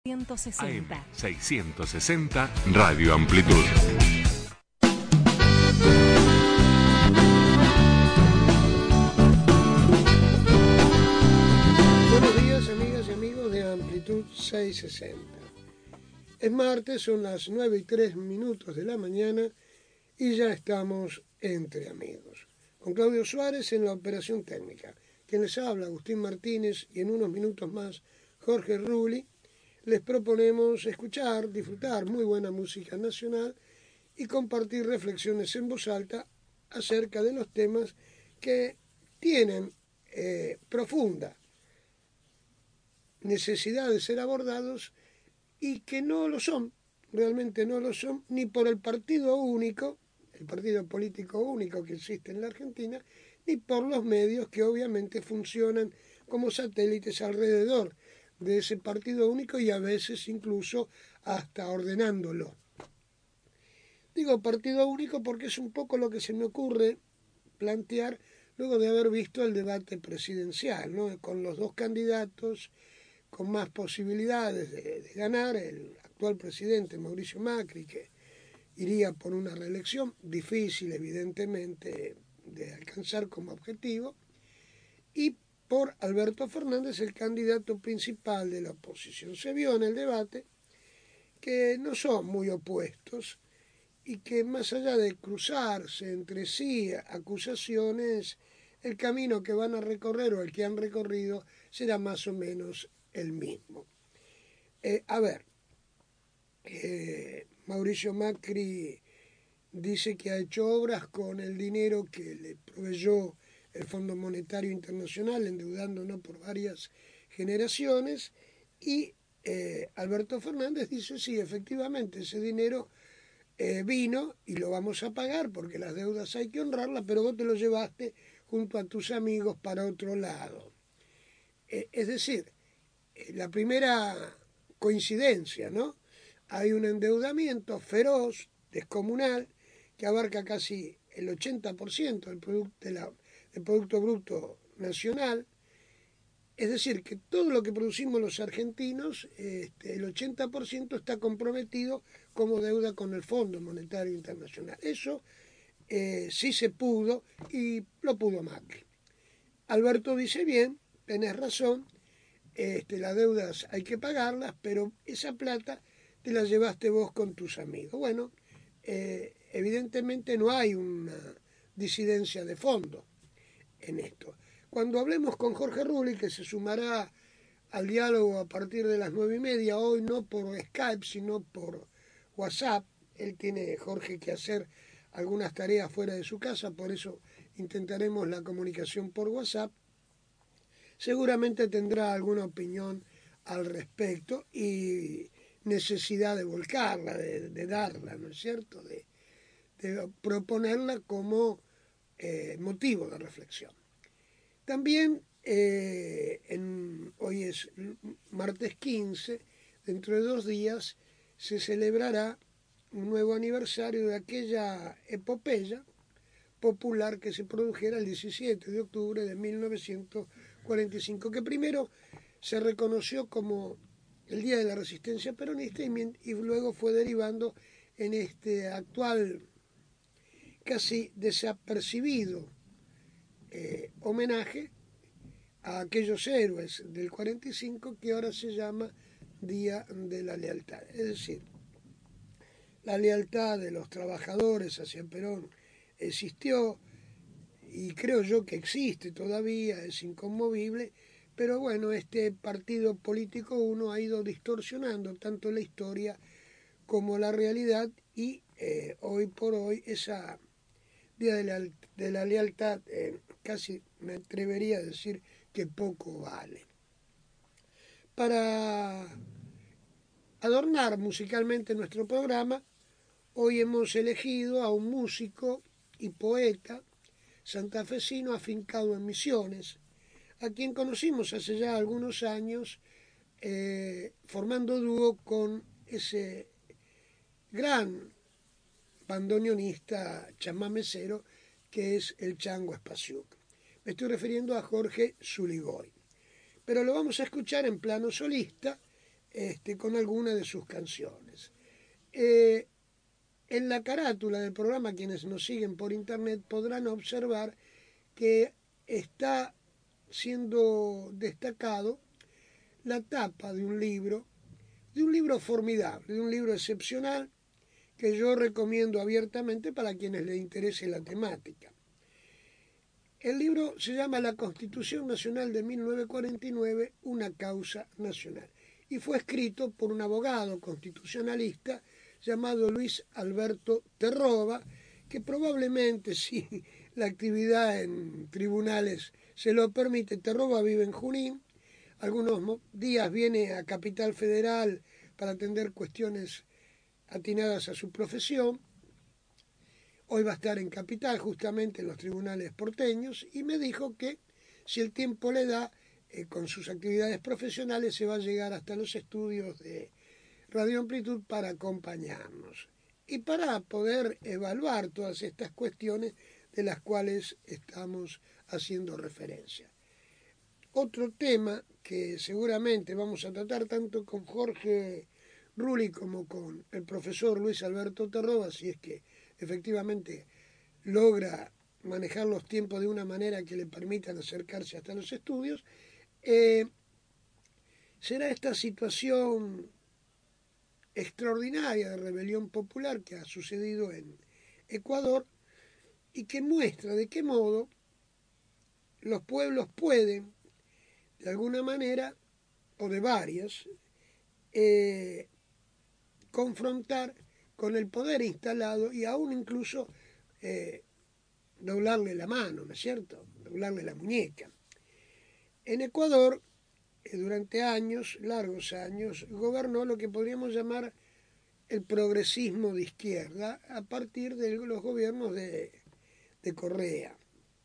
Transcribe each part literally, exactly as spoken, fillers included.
A M ciento sesenta. seiscientos sesenta Radio Amplitud. Buenos días, amigas y amigos de Amplitud seiscientos sesenta. Es martes, son las nueve y tres minutos de la mañana y ya estamos entre amigos. Con Claudio Suárez en la operación técnica. Quien les habla, Agustín Martínez, y en unos minutos más, Jorge Rulli. Les proponemos escuchar, disfrutar muy buena música nacional y compartir reflexiones en voz alta acerca de los temas que tienen eh, profunda necesidad de ser abordados y que no lo son, realmente no lo son, ni por el partido único, el partido político único que existe en la Argentina, ni por los medios que obviamente funcionan como satélites alrededor de ese partido único y a veces incluso hasta ordenándolo. Digo partido único porque es un poco lo que se me ocurre plantear luego de haber visto el debate presidencial, ¿no? Con los dos candidatos con más posibilidades de, de ganar, el actual presidente Mauricio Macri, que iría por una reelección difícil evidentemente de alcanzar como objetivo, y por Alberto Fernández, el candidato principal de la oposición. Se vio en el debate que no son muy opuestos y que más allá de cruzarse entre sí acusaciones, el camino que van a recorrer o el que han recorrido será más o menos el mismo. Eh, a ver, eh, Mauricio Macri dice que ha hecho obras con el dinero que le proveyó el Fondo Monetario Internacional, endeudándonos por varias generaciones, y eh, Alberto Fernández dice, sí, efectivamente, ese dinero eh, vino y lo vamos a pagar porque las deudas hay que honrarlas, pero vos te lo llevaste junto a tus amigos para otro lado. Eh, es decir, eh, la primera coincidencia, ¿no? Hay un endeudamiento feroz, descomunal, que abarca casi el ochenta por ciento del producto, de la, del Producto Bruto Nacional. Es decir, que todo lo que producimos los argentinos, este, el ochenta por ciento está comprometido como deuda con el Fondo Monetario Internacional. Eso eh, sí se pudo y lo pudo Macri. Alberto dice, bien, tenés razón, este, las deudas hay que pagarlas, pero esa plata te la llevaste vos con tus amigos. Bueno, eh, evidentemente no hay una disidencia de fondo en esto. Cuando hablemos con Jorge Rulli, que se sumará al diálogo a partir de las nueve y media, hoy no por Skype, sino por WhatsApp, él tiene, Jorge, que hacer algunas tareas fuera de su casa, por eso intentaremos la comunicación por WhatsApp, seguramente tendrá alguna opinión al respecto y necesidad de volcarla, de, de darla, ¿no es cierto?, de, de proponerla como eh, motivo de reflexión. También, eh, en, hoy es martes quince, dentro de dos días se celebrará un nuevo aniversario de aquella epopeya popular que se produjera el diecisiete de octubre de mil novecientos cuarenta y cinco, que primero se reconoció como el Día de la Resistencia Peronista y, y luego fue derivando en este actual casi desapercibido eh, homenaje a aquellos héroes del cuarenta y cinco que ahora se llama Día de la Lealtad. Es decir, la lealtad de los trabajadores hacia Perón existió y creo yo que existe todavía, es inconmovible, pero bueno, este partido político uno ha ido distorsionando tanto la historia como la realidad y eh, hoy por hoy esa Día de la, de la Lealtad eh, casi me atrevería a decir que poco vale. Para adornar musicalmente nuestro programa, hoy hemos elegido a un músico y poeta santafesino afincado en Misiones, a quien conocimos hace ya algunos años eh, formando dúo con ese gran bandoneonista chamamecero que es el Chango Espasiuk. Me estoy refiriendo a Jorge Zuligoy. Pero lo vamos a escuchar en plano solista, este, con alguna de sus canciones. Eh, en la carátula del programa, quienes nos siguen por internet podrán observar que está siendo destacado la tapa de un libro, de un libro formidable, de un libro excepcional que yo recomiendo abiertamente para quienes les interese la temática. El libro se llama La Constitución Nacional de mil novecientos cuarenta y nueve, una causa nacional, y fue escrito por un abogado constitucionalista llamado Luis Alberto Terroba, que probablemente, si la actividad en tribunales se lo permite, Terroba vive en Junín, algunos días viene a Capital Federal para atender cuestiones atinadas a su profesión. Hoy va a estar en Capital, justamente en los tribunales porteños, y me dijo que si el tiempo le da, eh, con sus actividades profesionales, se va a llegar hasta los estudios de Radio Amplitud para acompañarnos y para poder evaluar todas estas cuestiones de las cuales estamos haciendo referencia. Otro tema que seguramente vamos a tratar tanto con Jorge Rulli como con el profesor Luis Alberto Terroba, si es que efectivamente logra manejar los tiempos de una manera que le permitan acercarse hasta los estudios, eh, será esta situación extraordinaria de rebelión popular que ha sucedido en Ecuador y que muestra de qué modo los pueblos pueden, de alguna manera, o de varias, eh, confrontar con el poder instalado y aún incluso eh, doblarle la mano, ¿no es cierto? Doblarle la muñeca. En Ecuador, eh, durante años, largos años, gobernó lo que podríamos llamar el progresismo de izquierda a partir de los gobiernos de, de Correa.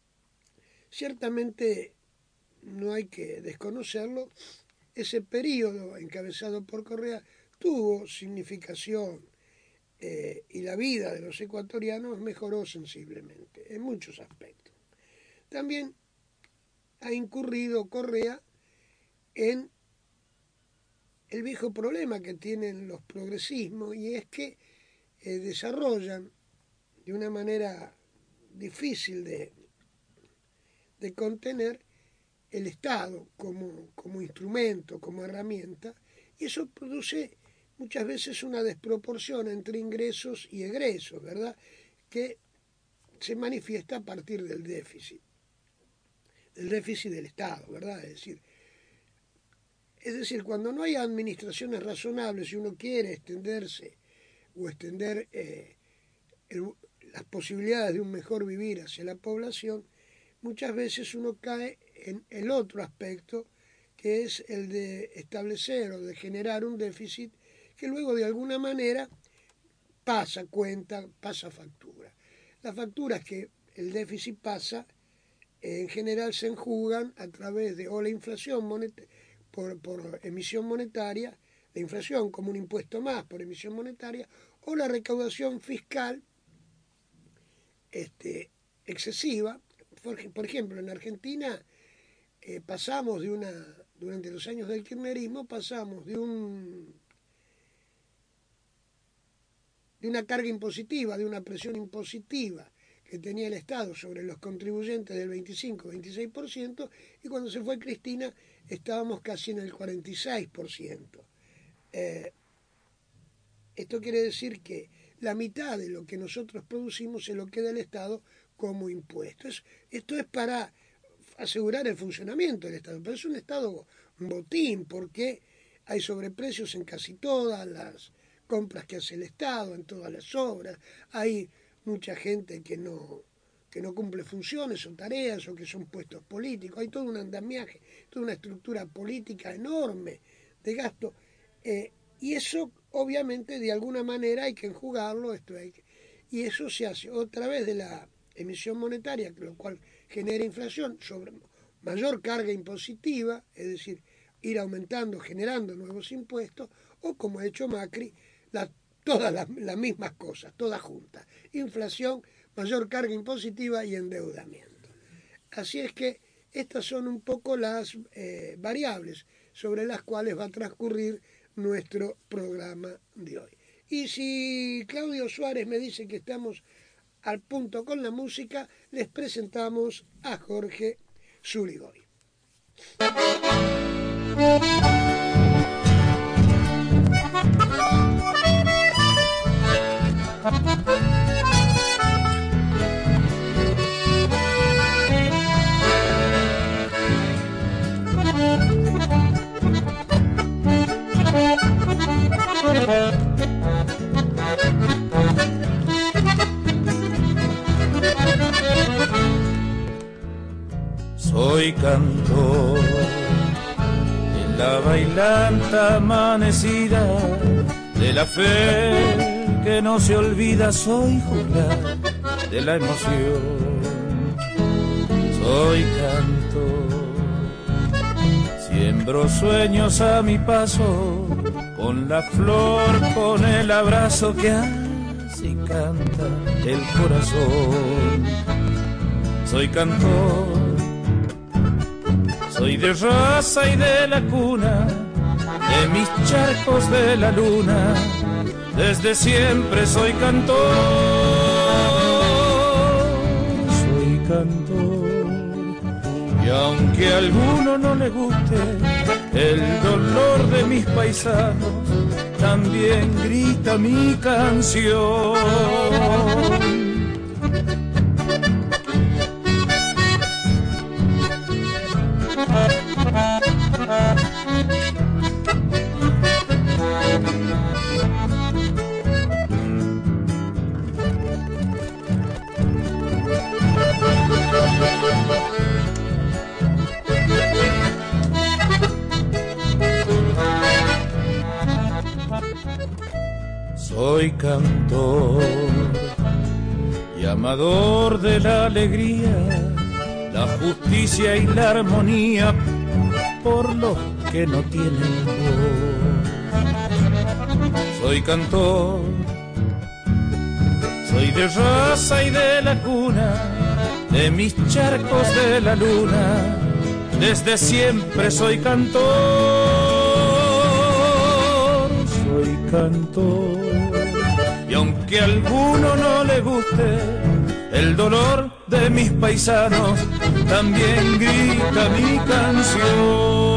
Ciertamente, no hay que desconocerlo, ese periodo encabezado por Correa tuvo significación eh, y la vida de los ecuatorianos mejoró sensiblemente en muchos aspectos. También ha incurrido Correa en el viejo problema que tienen los progresismos, y es que eh, desarrollan de una manera difícil de, de contener el Estado como, como instrumento, como herramienta, y eso produce muchas veces una desproporción entre ingresos y egresos, ¿verdad?, que se manifiesta a partir del déficit, del déficit del Estado, ¿verdad? Es decir, es decir, cuando no hay administraciones razonables, si uno quiere extenderse o extender eh, el, las posibilidades de un mejor vivir hacia la población, muchas veces uno cae en el otro aspecto, que es el de establecer o de generar un déficit que luego de alguna manera pasa cuenta, pasa factura. Las facturas que el déficit pasa, en general se enjugan a través de o la inflación monetaria, por, por emisión monetaria, la inflación como un impuesto más por emisión monetaria, o la recaudación fiscal este, excesiva. Por, por ejemplo, en Argentina eh, pasamos de una, durante los años del kirchnerismo, pasamos de un de una carga impositiva, de una presión impositiva que tenía el Estado sobre los contribuyentes del veinticinco a veintiséis por ciento, y cuando se fue Cristina estábamos casi en el cuarenta y seis por ciento. Eh, esto quiere decir que la mitad de lo que nosotros producimos se lo queda el Estado como impuestos. Esto es para asegurar el funcionamiento del Estado, pero es un Estado botín porque hay sobreprecios en casi todas las compras que hace el Estado, en todas las obras, hay mucha gente que no, que no cumple funciones o tareas o que son puestos políticos, hay todo un andamiaje, toda una estructura política enorme de gasto, eh, y eso obviamente de alguna manera hay que enjugarlo, esto hay que, y eso se hace a través de la emisión monetaria, lo cual genera inflación, sobre mayor carga impositiva, es decir, ir aumentando, generando nuevos impuestos, o como ha hecho Macri, la, todas las, las mismas cosas, todas juntas, inflación, mayor carga impositiva y endeudamiento. Así es que estas son un poco las eh, variables sobre las cuales va a transcurrir nuestro programa de hoy. Y si Claudio Suárez me dice que estamos al punto con la música, les presentamos a Jorge Zurigoy. Soy cantor en la bailanta amanecida de la fe que no se olvida. Soy juglar de la emoción. Soy cantor, siembro sueños a mi paso, con la flor, con el abrazo que así canta el corazón. Soy cantor, soy de raza y de la cuna, de mis charcos de la luna, desde siempre soy cantor. Soy cantor, y aunque a alguno no le guste el dolor de mis paisanos, también grita mi canción. Soy cantor y amador de la alegría, la justicia y la armonía por los que no tienen voz. Soy cantor, soy de raza y de la cuna, de mis charcos de la luna, desde siempre soy cantor. Soy cantor, y aunque a alguno no le guste el dolor de mis paisanos, también grita mi canción.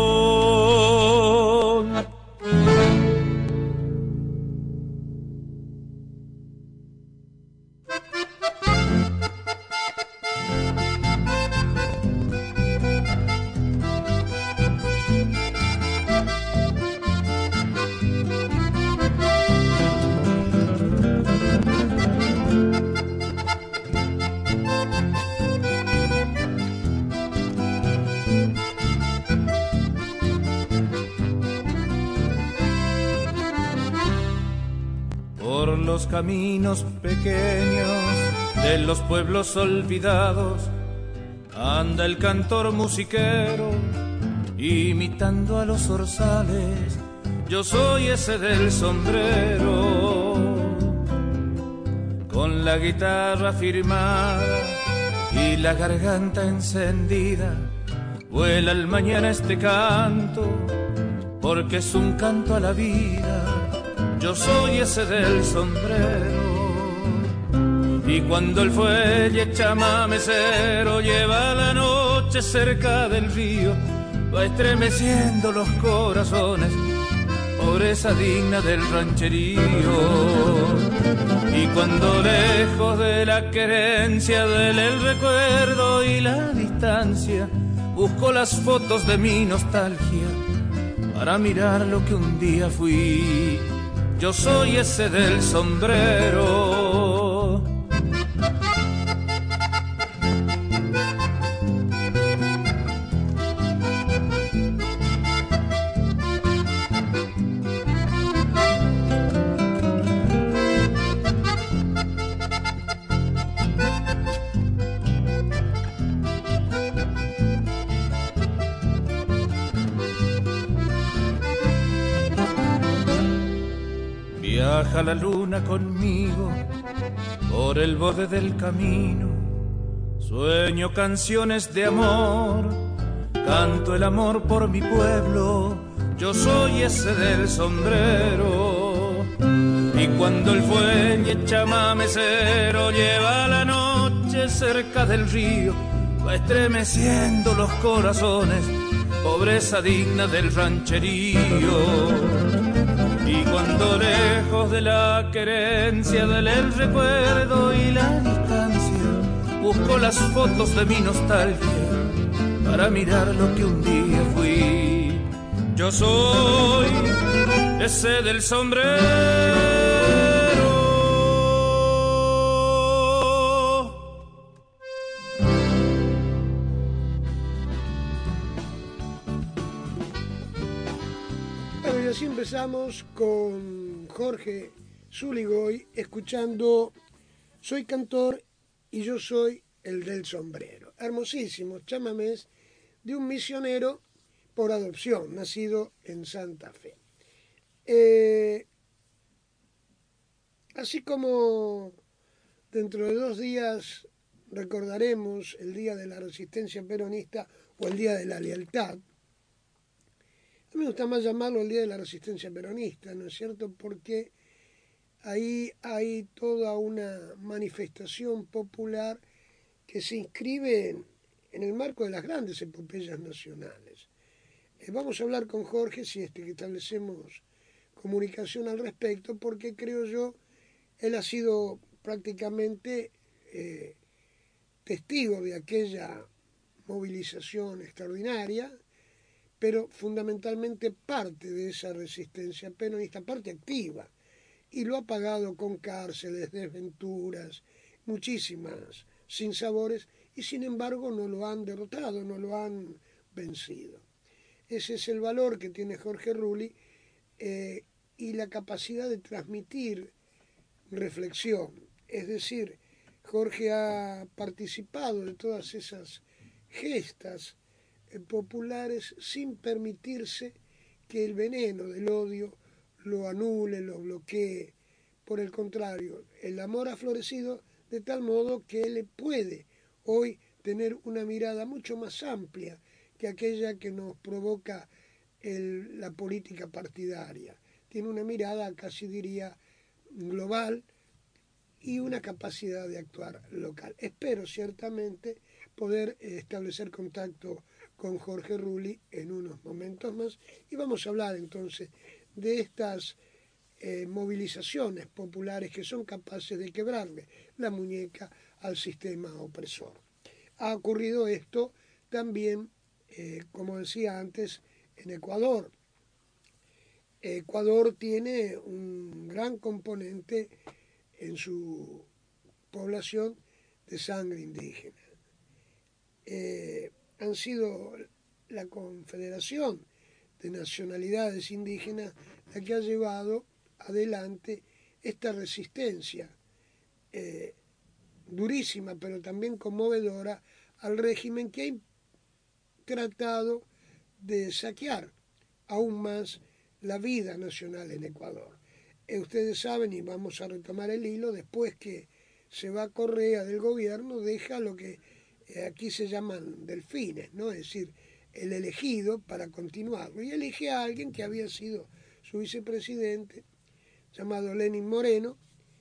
Los caminos pequeños de los pueblos olvidados anda el cantor musiquero imitando a los zorzales. Yo soy ese del sombrero, con la guitarra afirmada y la garganta encendida. Vuela al mañana este canto, porque es un canto a la vida. Yo soy ese del sombrero, y cuando el fuelle chamamecero lleva la noche cerca del río, va estremeciendo los corazones, pobreza digna del rancherío. Y cuando lejos de la querencia del el recuerdo y la distancia, busco las fotos de mi nostalgia para mirar lo que un día fui. Yo soy ese del sombrero. Viaja la luna conmigo por el borde del camino, sueño canciones de amor, canto el amor por mi pueblo, yo soy ese del sombrero. Y cuando el fuelle chamamecero lleva la noche cerca del río, va estremeciendo los corazones, pobreza digna del rancherío. Y cuando lejos de la querencia del el recuerdo y la distancia, busco las fotos de mi nostalgia para mirar lo que un día fui. Yo soy ese del sombrero. Bueno, y así empezamos con Jorge Zúñiga escuchando Soy cantor y yo soy el del sombrero. Hermosísimos chamamés de un misionero por adopción, nacido en Santa Fe. Eh, así como dentro de dos días recordaremos el Día de la Resistencia Peronista o el Día de la Lealtad, a mí me gusta más llamarlo el Día de la Resistencia Peronista, ¿no es cierto? Porque ahí hay toda una manifestación popular que se inscribe en, en el marco de las grandes epopeyas nacionales. Eh, vamos a hablar con Jorge, si este, que establecemos comunicación al respecto, porque creo yo, él ha sido prácticamente eh, testigo de aquella movilización extraordinaria, pero fundamentalmente parte de esa resistencia peronista, parte activa, y lo ha pagado con cárceles, desventuras, muchísimas sinsabores, y sin embargo no lo han derrotado, no lo han vencido. Ese es el valor que tiene Jorge Rulli eh, y la capacidad de transmitir reflexión. Es decir, Jorge ha participado de todas esas gestas eh, populares sin permitirse que el veneno del odio lo anule, lo bloquee. Por el contrario, el amor ha florecido de tal modo que él puede hoy tener una mirada mucho más amplia que aquella que nos provoca el, la política partidaria. Tiene una mirada, casi diría, global y una capacidad de actuar local. Espero ciertamente poder establecer contacto con Jorge Rulli en unos momentos más y vamos a hablar entonces de estas eh, movilizaciones populares que son capaces de quebrarle la muñeca al sistema opresor. Ha ocurrido esto también, eh, como decía antes, en Ecuador. Ecuador tiene un gran componente en su población de sangre indígena. Eh, han sido la Confederación de Nacionalidades Indígenas la que ha llevado adelante esta resistencia eh, durísima, pero también conmovedora, al régimen que ha tratado de saquear aún más la vida nacional en Ecuador. Eh, ustedes saben, y vamos a retomar el hilo, después que se va Correa del gobierno, deja lo que eh, aquí se llaman delfines, ¿no? Es decir, el elegido para continuarlo, y elige a alguien que había sido su vicepresidente, llamado Lenín Moreno,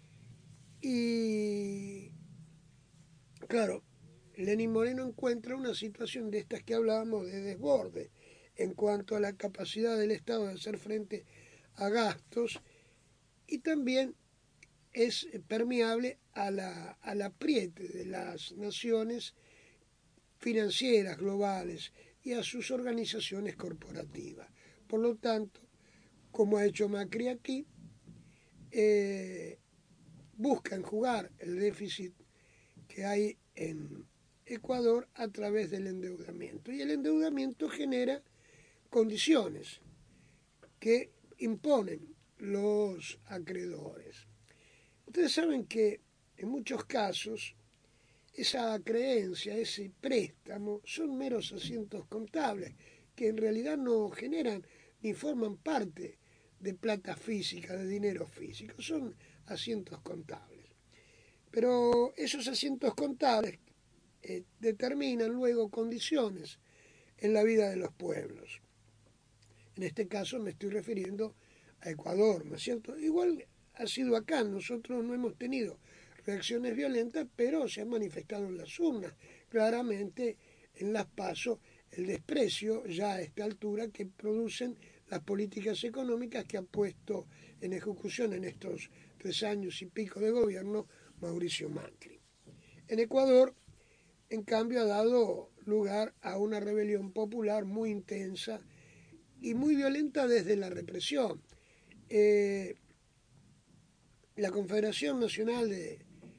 y claro, Lenín Moreno encuentra una situación de estas que hablábamos de desborde en cuanto a la capacidad del Estado de hacer frente a gastos, y también es permeable a la, al apriete de las naciones financieras globales y a sus organizaciones corporativas. Por lo tanto, como ha hecho Macri aquí, eh, buscan jugar el déficit que hay en Ecuador a través del endeudamiento. Y el endeudamiento genera condiciones que imponen los acreedores. Ustedes saben que en muchos casos esa creencia, ese préstamo, son meros asientos contables que en realidad no generan ni forman parte de plata física, de dinero físico, son asientos contables. Pero esos asientos contables eh, determinan luego condiciones en la vida de los pueblos. En este caso me estoy refiriendo a Ecuador, ¿no es cierto? Igual ha sido acá, nosotros no hemos tenido reacciones violentas, pero se han manifestado en las urnas. Claramente en las PASO el desprecio ya a esta altura que producen las políticas económicas que ha puesto en ejecución en estos tres años y pico de gobierno Mauricio Macri. En Ecuador, en cambio, ha dado lugar a una rebelión popular muy intensa y muy violenta desde la represión. Eh, la Confederación Nacional de,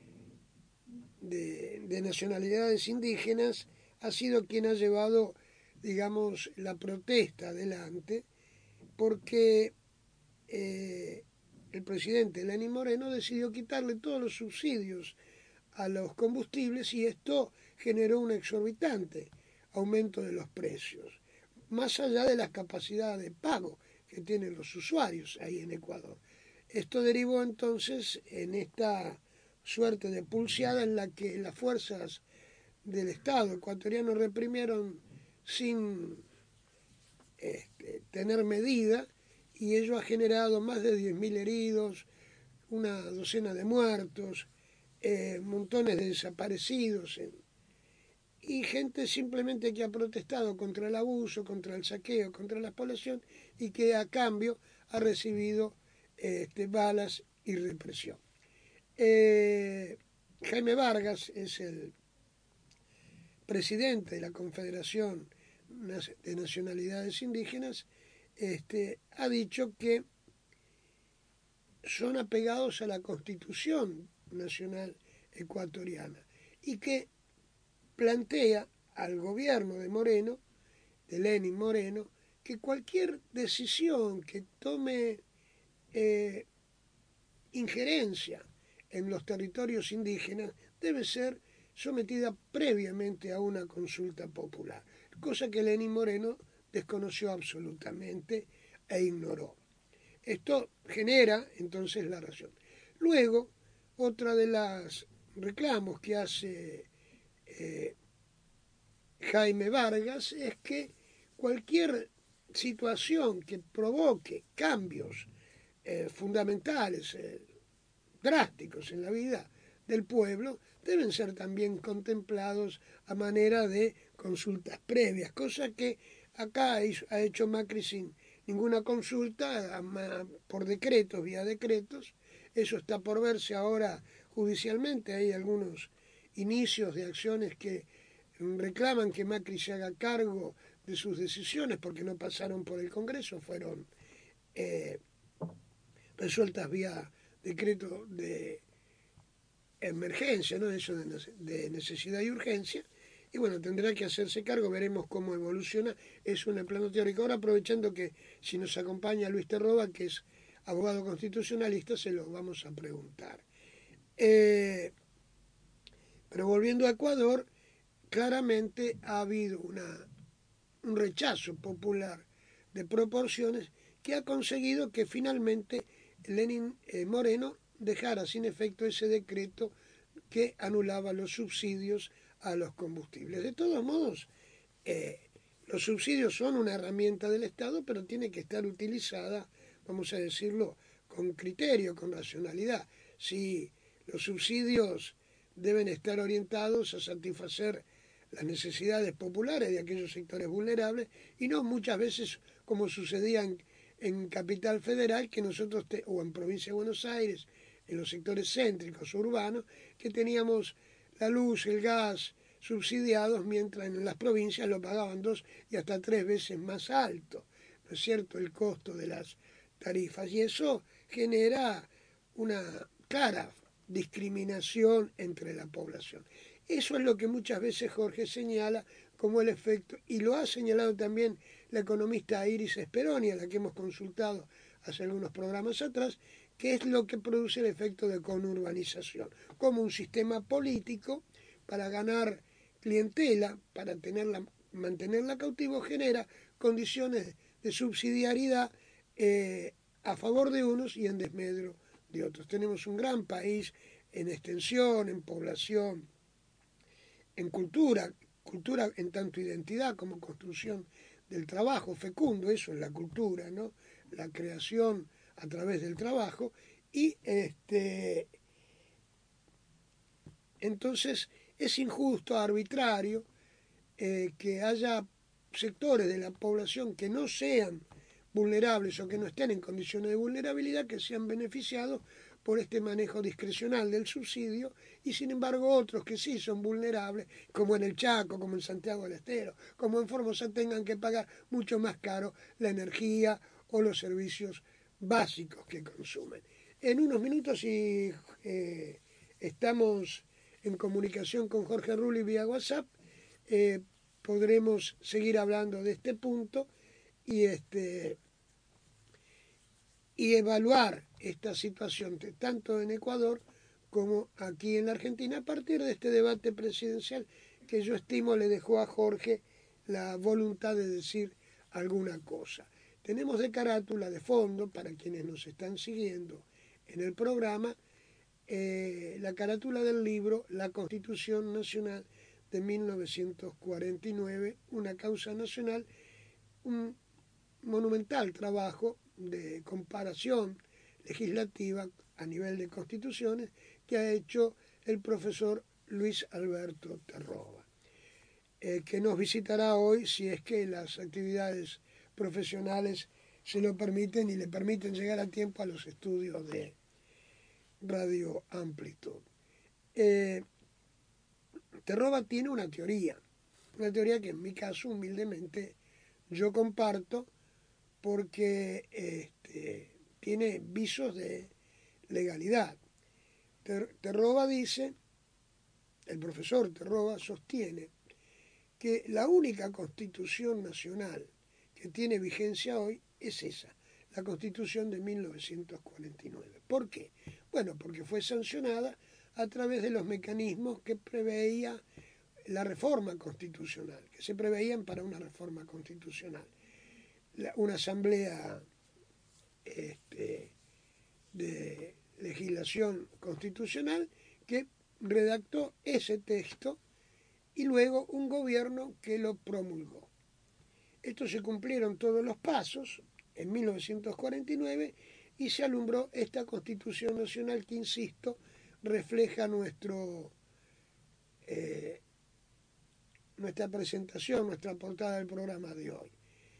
de, de Nacionalidades Indígenas ha sido quien ha llevado, digamos, la protesta adelante, porque eh, el presidente Lenín Moreno decidió quitarle todos los subsidios a los combustibles y esto generó un exorbitante aumento de los precios, más allá de las capacidades de pago que tienen los usuarios ahí en Ecuador. Esto derivó entonces en esta suerte de pulseada en la que las fuerzas del Estado ecuatoriano reprimieron sin este, tener medida, y ello ha generado más de diez mil heridos, una docena de muertos, eh, montones de desaparecidos, en, y gente simplemente que ha protestado contra el abuso, contra el saqueo, contra la población, y que a cambio ha recibido este, balas y represión. Eh, Jaime Vargas es el presidente de la Confederación de Nacionalidades Indígenas, este, ha dicho que son apegados a la Constitución Nacional Ecuatoriana y que plantea al gobierno de Moreno, de Lenín Moreno, que cualquier decisión que tome eh, injerencia en los territorios indígenas debe ser sometida previamente a una consulta popular, cosa que Lenín Moreno desconoció absolutamente e ignoró. Esto genera entonces la razón. Luego, otra de las reclamos que hace eh, Jaime Vargas es que cualquier situación que provoque cambios eh, fundamentales, eh, drásticos en la vida del pueblo, deben ser también contemplados a manera de consultas previas, cosa que acá ha hecho Macri sin ninguna consulta, por decretos, vía decretos. Eso está por verse ahora judicialmente. Hay algunos inicios de acciones que reclaman que Macri se haga cargo de sus decisiones porque no pasaron por el Congreso, fueron eh, resueltas vía decreto de emergencia, ¿no? Eso de necesidad y urgencia. Y bueno, tendrá que hacerse cargo, veremos cómo evoluciona. Es un plano teórico. Ahora, aprovechando que si nos acompaña Luis Terroba, que es abogado constitucionalista, se lo vamos a preguntar. Eh, pero volviendo a Ecuador, claramente ha habido una, un rechazo popular de proporciones que ha conseguido que finalmente Lenín eh, Moreno dejara sin efecto ese decreto que anulaba los subsidios a los combustibles. De todos modos, eh, los subsidios son una herramienta del Estado, pero tiene que estar utilizada, vamos a decirlo, con criterio, con racionalidad. Si los subsidios deben estar orientados a satisfacer las necesidades populares de aquellos sectores vulnerables y no muchas veces como sucedía en, en Capital Federal, que nosotros te, o en Provincia de Buenos Aires, en los sectores céntricos urbanos, que teníamos la luz, el gas subsidiados, mientras en las provincias lo pagaban dos y hasta tres veces más alto, ¿no es cierto?, el costo de las tarifas. Y eso genera una clara discriminación entre la población. Eso es lo que muchas veces Jorge señala como el efecto, y lo ha señalado también la economista Iris Speroni, a la que hemos consultado hace algunos programas atrás, que es lo que produce el efecto de conurbanización, como un sistema político para ganar clientela, para tenerla, mantenerla cautivo, genera condiciones de subsidiariedad eh, a favor de unos y en desmedro de otros. Tenemos un gran país en extensión, en población, en cultura, cultura en tanto identidad como construcción del trabajo fecundo, eso es la cultura, ¿no? La creación a través del trabajo, y este entonces es injusto, arbitrario, eh, que haya sectores de la población que no sean vulnerables o que no estén en condiciones de vulnerabilidad, que sean beneficiados por este manejo discrecional del subsidio, y sin embargo otros que sí son vulnerables, como en el Chaco, como en Santiago del Estero, como en Formosa, tengan que pagar mucho más caro la energía o los servicios básicos que consumen. En unos minutos, y eh, estamos en comunicación con Jorge Rulli vía WhatsApp, eh, podremos seguir hablando de este punto y este y evaluar esta situación tanto en Ecuador como aquí en la Argentina, a partir de este debate presidencial que yo estimo le dejó a Jorge la voluntad de decir alguna cosa. Tenemos de carátula, de fondo, para quienes nos están siguiendo en el programa, eh, la carátula del libro La Constitución Nacional de mil novecientos cuarenta y nueve, una causa nacional, un monumental trabajo de comparación legislativa a nivel de constituciones que ha hecho el profesor Luis Alberto Terroba, eh, que nos visitará hoy si es que las actividades profesionales se lo permiten y le permiten llegar a tiempo a los estudios de Radio Amplitud. Eh, Terroba tiene una teoría, una teoría que en mi caso humildemente yo comparto, porque este, tiene visos de legalidad. Ter, Terroba dice, el profesor Terroba sostiene que la única constitución nacional que tiene vigencia hoy es esa, la Constitución de mil novecientos cuarenta y nueve. ¿Por qué? Bueno, porque fue sancionada a través de los mecanismos que preveía la reforma constitucional, que se preveían para una reforma constitucional. Una asamblea este, de legislación constitucional que redactó ese texto y luego un gobierno que lo promulgó. Estos se cumplieron todos los pasos en mil novecientos cuarenta y nueve y se alumbró esta Constitución Nacional que, insisto, refleja nuestro, eh, nuestra presentación, nuestra portada del programa de hoy.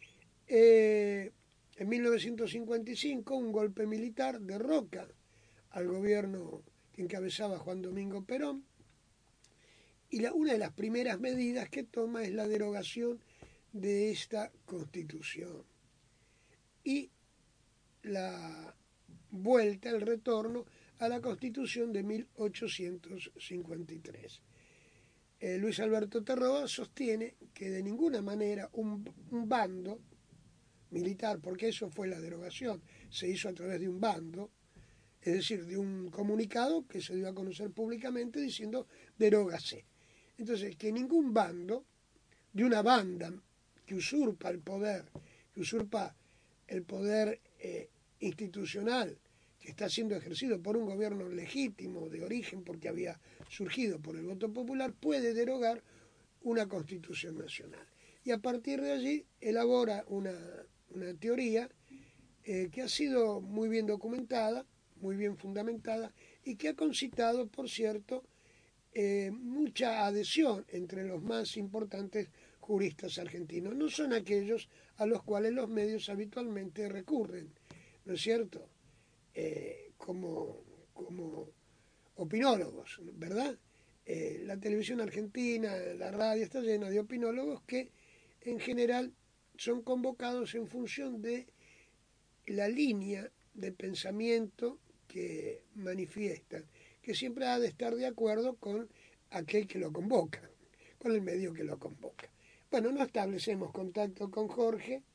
Eh, en mil novecientos cincuenta y cinco, un golpe militar derroca al gobierno que encabezaba Juan Domingo Perón, y la, una de las primeras medidas que toma es la derogación de esta Constitución y la vuelta, el retorno a la Constitución de mil ochocientos cincuenta y tres. Eh, Luis Alberto Terroba sostiene que de ninguna manera un, un bando militar, porque eso fue la derogación, se hizo a través de un bando, es decir, de un comunicado que se dio a conocer públicamente diciendo derógase. Entonces, que ningún bando, de una banda que usurpa el poder, que usurpa el poder eh, institucional que está siendo ejercido por un gobierno legítimo de origen porque había surgido por el voto popular, puede derogar una Constitución Nacional. Y a partir de allí elabora una, una teoría eh, que ha sido muy bien documentada, muy bien fundamentada y que ha concitado, por cierto, eh, mucha adhesión entre los más importantes juristas argentinos. No son aquellos a los cuales los medios habitualmente recurren, ¿no es cierto? Eh, como, como opinólogos, ¿verdad? Eh, la televisión argentina, la radio está llena de opinólogos que en general son convocados en función de la línea de pensamiento que manifiestan, que siempre ha de estar de acuerdo con aquel que lo convoca, con el medio que lo convoca. Bueno, no establecemos contacto con Jorge,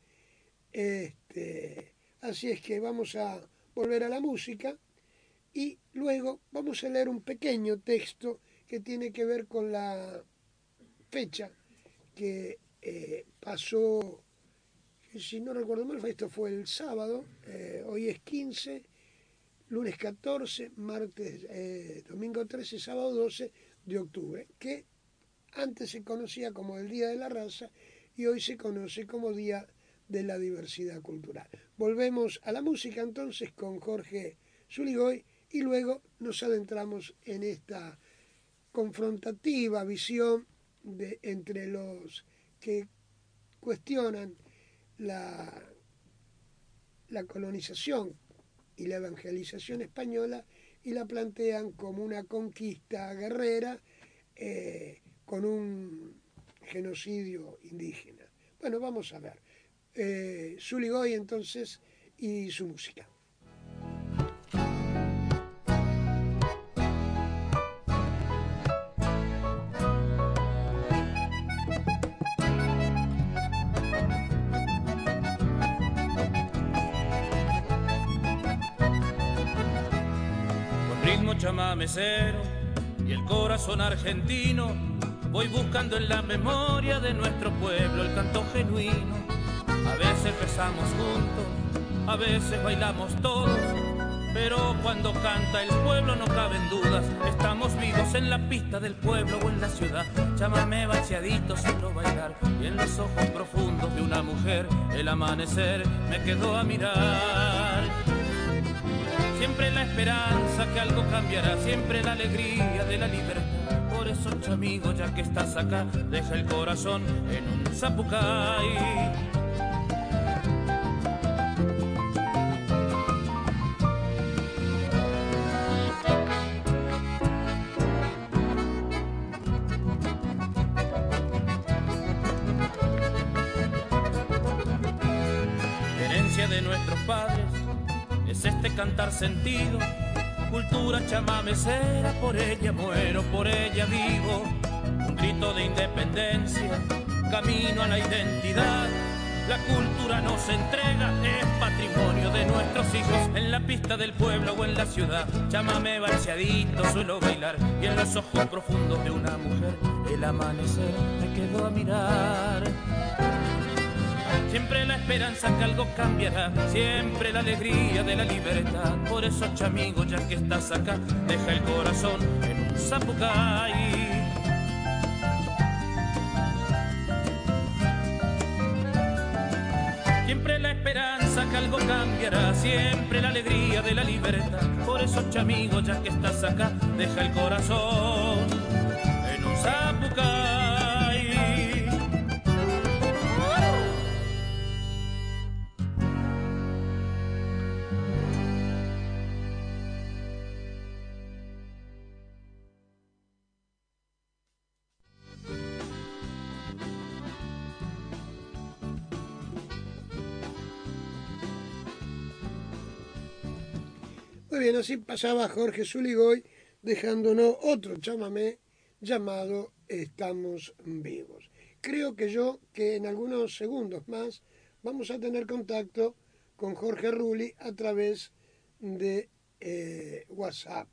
este, así es que vamos a volver a la música y luego vamos a leer un pequeño texto que tiene que ver con la fecha que eh, pasó, si no recuerdo mal, esto fue el sábado, eh, hoy es quince, lunes catorce, martes, eh, domingo trece, sábado doce de octubre, que antes se conocía como el Día de la Raza y hoy se conoce como Día de la Diversidad Cultural. Volvemos a la música entonces con Jorge Zuligoy y luego nos adentramos en esta confrontativa visión de, entre los que cuestionan la, la colonización y la evangelización española y la plantean como una conquista guerrera eh, con un genocidio indígena. Bueno, vamos a ver. Eh, Zuligoy entonces y su música. Chamamecero y el corazón argentino, voy buscando en la memoria de nuestro pueblo el canto genuino. A veces rezamos juntos, a veces bailamos todos, pero cuando canta el pueblo no caben dudas, estamos vivos en la pista del pueblo o en la ciudad. Chámame vaciadito, solo bailar, y en los ojos profundos de una mujer el amanecer me quedó a mirar. Siempre la esperanza que algo cambiará, siempre la alegría de la libertad. Por eso, chamigo, ya que estás acá, deja el corazón en un zapucay. Herencia de nuestros padres es este cantar sentido, cultura chamamecera, por ella muero, por ella vivo. Un grito de independencia, camino a la identidad. La cultura nos entrega, es patrimonio de nuestros hijos. En la pista del pueblo o en la ciudad, chámame vaciadito, suelo bailar. Y en los ojos profundos de una mujer, el amanecer me quedó a mirar. Siempre la esperanza que algo cambiará, siempre la alegría de la libertad. Por eso, chamigo, ya que estás acá, deja el corazón en un zapucay. Siempre la esperanza que algo cambiará, siempre la alegría de la libertad. Por eso, chamigo, ya que estás acá, deja el corazón en un zapucay. Muy bien, así pasaba Jorge Zuligoy dejándonos otro chamamé llamado Estamos Vivos. Creo que yo que en algunos segundos más vamos a tener contacto con Jorge Rulli a través de eh, WhatsApp.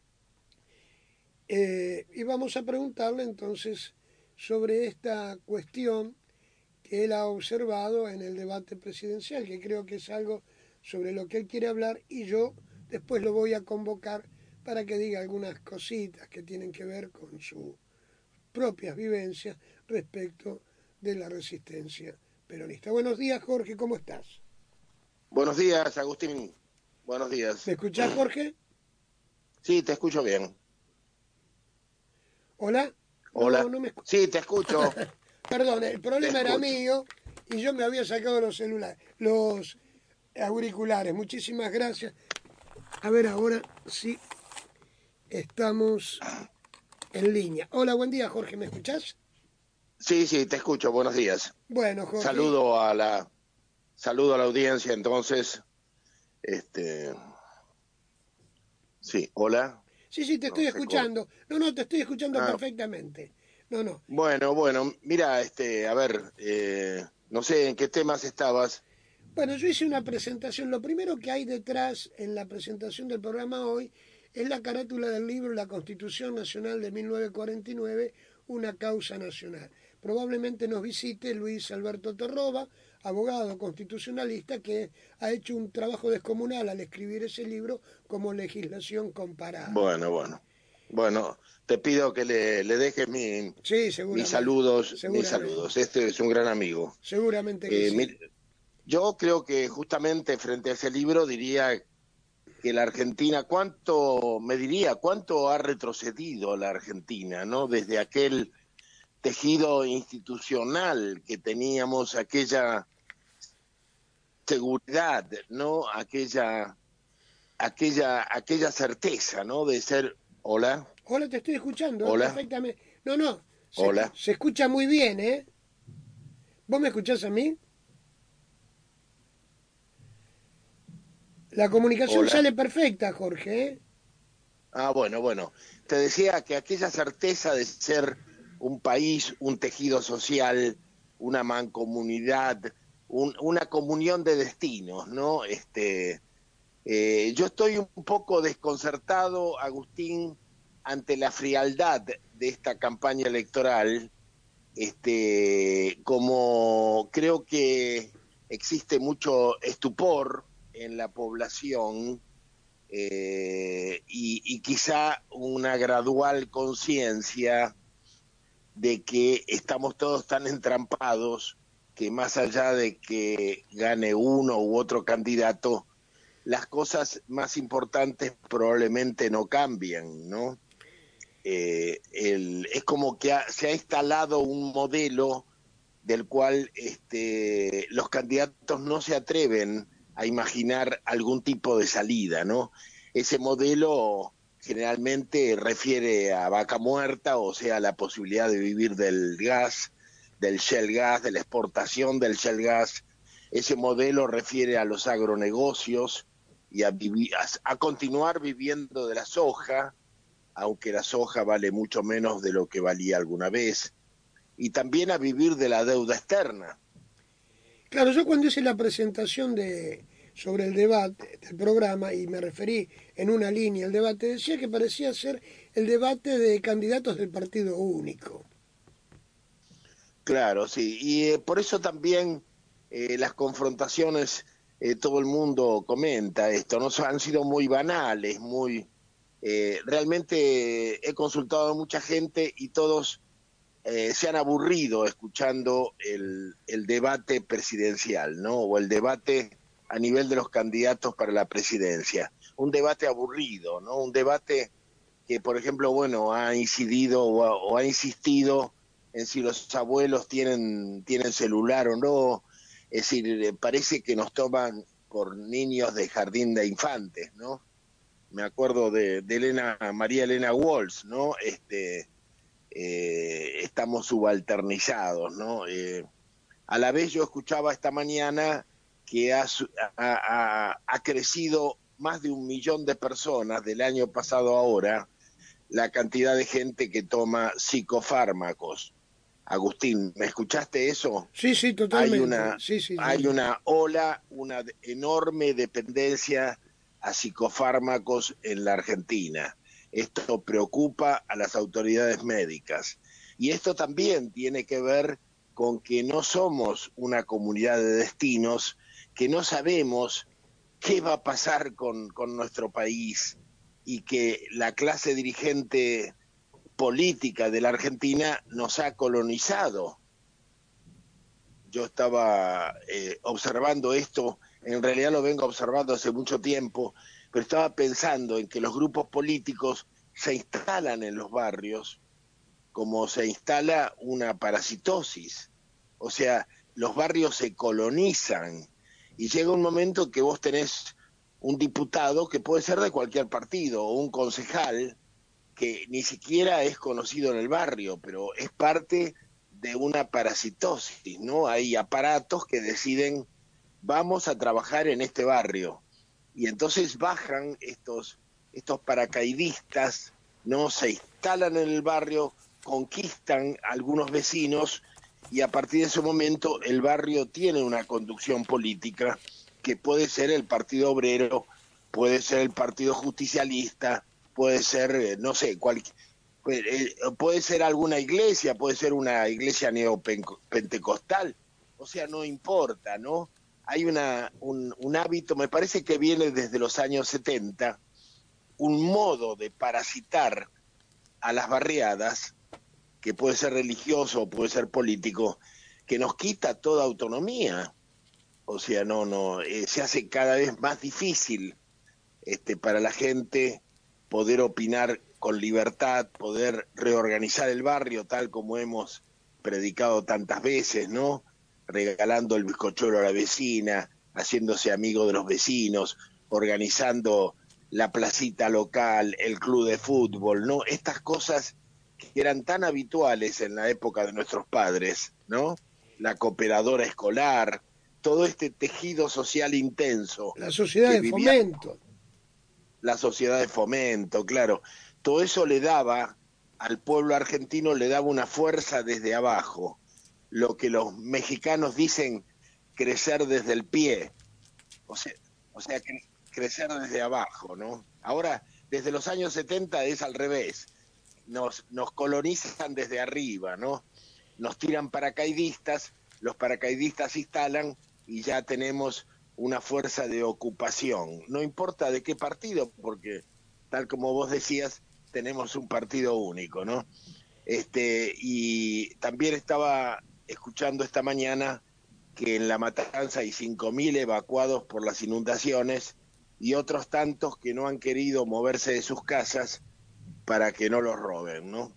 Eh, y vamos a preguntarle entonces sobre esta cuestión que él ha observado en el debate presidencial, que creo que es algo sobre lo que él quiere hablar, y yo después lo voy a convocar para que diga algunas cositas que tienen que ver con sus propias vivencias respecto de la resistencia peronista. Buenos días, Jorge, ¿cómo estás? Buenos días, Agustín. Buenos días. ¿Me escuchás, Jorge? Sí, te escucho bien. ¿Hola? Hola. No, no me escu- Sí, te escucho. Perdón, el problema Te era escucho. mío y yo me había sacado los celulares, los auriculares. Muchísimas gracias. A ver ahora sí estamos en línea. Hola, buen día, Jorge, ¿me escuchás? Sí, sí, te escucho. Buenos días. Bueno, Jorge. Saludo a la saludo a la audiencia, entonces. Este Sí, hola. Sí, sí, te No, estoy se escuchando. No, no, te estoy escuchando Ah. perfectamente. No, no. Bueno, bueno, mira, este, a ver, eh, no sé en qué temas estabas. Bueno, yo hice una presentación. Lo primero que hay detrás en la presentación del programa hoy es la carátula del libro La Constitución Nacional de mil novecientos cuarenta y nueve, una causa nacional. Probablemente nos visite Luis Alberto Torroba, abogado constitucionalista que ha hecho un trabajo descomunal al escribir ese libro como legislación comparada. Bueno, bueno. Bueno, te pido que le, le dejes mi, Sí, mis seguramente. saludos, mis Seguramente. saludos. Este es un gran amigo. Seguramente que Eh, sí. mi- yo creo que justamente frente a ese libro diría que la Argentina, ¿cuánto, me diría, cuánto ha retrocedido la Argentina, ¿no? Desde aquel tejido institucional que teníamos, aquella seguridad, ¿no? Aquella, aquella, aquella certeza, ¿no? De ser, hola, Hola, te estoy escuchando, ¿eh? hola, Perfectamente. No, no, se, escu- hola. se escucha muy bien, ¿eh? ¿Vos me escuchás a mí? La comunicación Hola. sale perfecta, Jorge, ¿eh? Ah, bueno, bueno. Te decía que aquella certeza de ser un país, un tejido social, una mancomunidad, un, una comunión de destinos, ¿no? Este, eh, yo estoy un poco desconcertado, Agustín, ante la frialdad de esta campaña electoral, este, como creo que existe mucho estupor en la población eh, y, y quizá una gradual conciencia de que estamos todos tan entrampados que más allá de que gane uno u otro candidato, las cosas más importantes probablemente no cambian, ¿no? Eh, el, es como que ha, se ha instalado un modelo del cual este, los candidatos no se atreven a imaginar algún tipo de salida, ¿no? Ese modelo generalmente refiere a vaca muerta, o sea, la posibilidad de vivir del gas, del shell gas, de la exportación del shell gas. Ese modelo refiere a los agronegocios y a, vivir, a, a continuar viviendo de la soja, aunque la soja vale mucho menos de lo que valía alguna vez, y también a vivir de la deuda externa. Claro, yo cuando hice la presentación de sobre el debate del programa y me referí en una línea al debate, decía que parecía ser el debate de candidatos del partido único. Claro, sí, y eh, por eso también eh, las confrontaciones, eh, todo el mundo comenta esto, no han sido muy banales, muy... Eh, realmente he consultado a mucha gente y todos eh, se han aburrido escuchando el, el debate presidencial, ¿no? O el debate a nivel de los candidatos para la presidencia. Un debate aburrido, ¿no? Un debate que, por ejemplo, bueno, ha incidido o ha, o ha insistido en si los abuelos tienen, tienen celular o no. Es decir, parece que nos toman por niños de jardín de infantes, ¿no? Me acuerdo de, de Elena, María Elena Walsh, ¿no? Este, eh, estamos subalternizados, ¿no? Eh, a la vez yo escuchaba esta mañana que ha, ha, ha crecido más de un millón de personas del año pasado a ahora la cantidad de gente que toma psicofármacos. Agustín, ¿me escuchaste eso? Sí, sí, Hay totalmente. una, Sí, sí, hay sí. una ola, una enorme dependencia a psicofármacos en la Argentina. Esto preocupa a las autoridades médicas. Y esto también tiene que ver con que no somos una comunidad de destinos, que no sabemos qué va a pasar con, con nuestro país y que la clase dirigente política de la Argentina nos ha colonizado. Yo estaba eh, observando esto, en realidad lo vengo observando hace mucho tiempo, pero estaba pensando en que los grupos políticos se instalan en los barrios como se instala una parasitosis. O sea, los barrios se colonizan y llega un momento que vos tenés un diputado que puede ser de cualquier partido o un concejal que ni siquiera es conocido en el barrio, pero es parte de una parasitosis, ¿no? Hay aparatos que deciden, vamos a trabajar en este barrio. Y entonces bajan estos, estos paracaidistas, ¿no? Se instalan en el barrio, conquistan a algunos vecinos y a partir de ese momento el barrio tiene una conducción política que puede ser el Partido Obrero, puede ser el Partido Justicialista, puede ser, no sé, cualquier, puede ser alguna iglesia, puede ser una iglesia neopentecostal, o sea, no importa, ¿no? Hay una, un, un hábito, me parece que viene desde los años setenta, un modo de parasitar a las barriadas, que puede ser religioso o puede ser político, que nos quita toda autonomía. O sea, no, no, eh, se hace cada vez más difícil este, para la gente poder opinar con libertad, poder reorganizar el barrio tal como hemos predicado tantas veces, ¿no? Regalando el bizcochuelo a la vecina, haciéndose amigo de los vecinos, organizando la placita local, el club de fútbol, ¿no? Estas cosas que eran tan habituales en la época de nuestros padres, ¿no? La cooperadora escolar, todo este tejido social intenso. La sociedad de vivía, fomento. La sociedad de fomento, claro. Todo eso le daba al pueblo argentino, le daba una fuerza desde abajo, lo que los mexicanos dicen crecer desde el pie, o sea, o sea cre crecer desde abajo, ¿no? Ahora, desde los años setenta es al revés, nos, nos colonizan desde arriba, ¿no? Nos tiran paracaidistas, los paracaidistas se instalan y ya tenemos una fuerza de ocupación, no importa de qué partido, porque tal como vos decías, tenemos un partido único, ¿no? Este, y también estaba escuchando esta mañana que en La Matanza hay cinco mil evacuados por las inundaciones y otros tantos que no han querido moverse de sus casas para que no los roben, ¿no?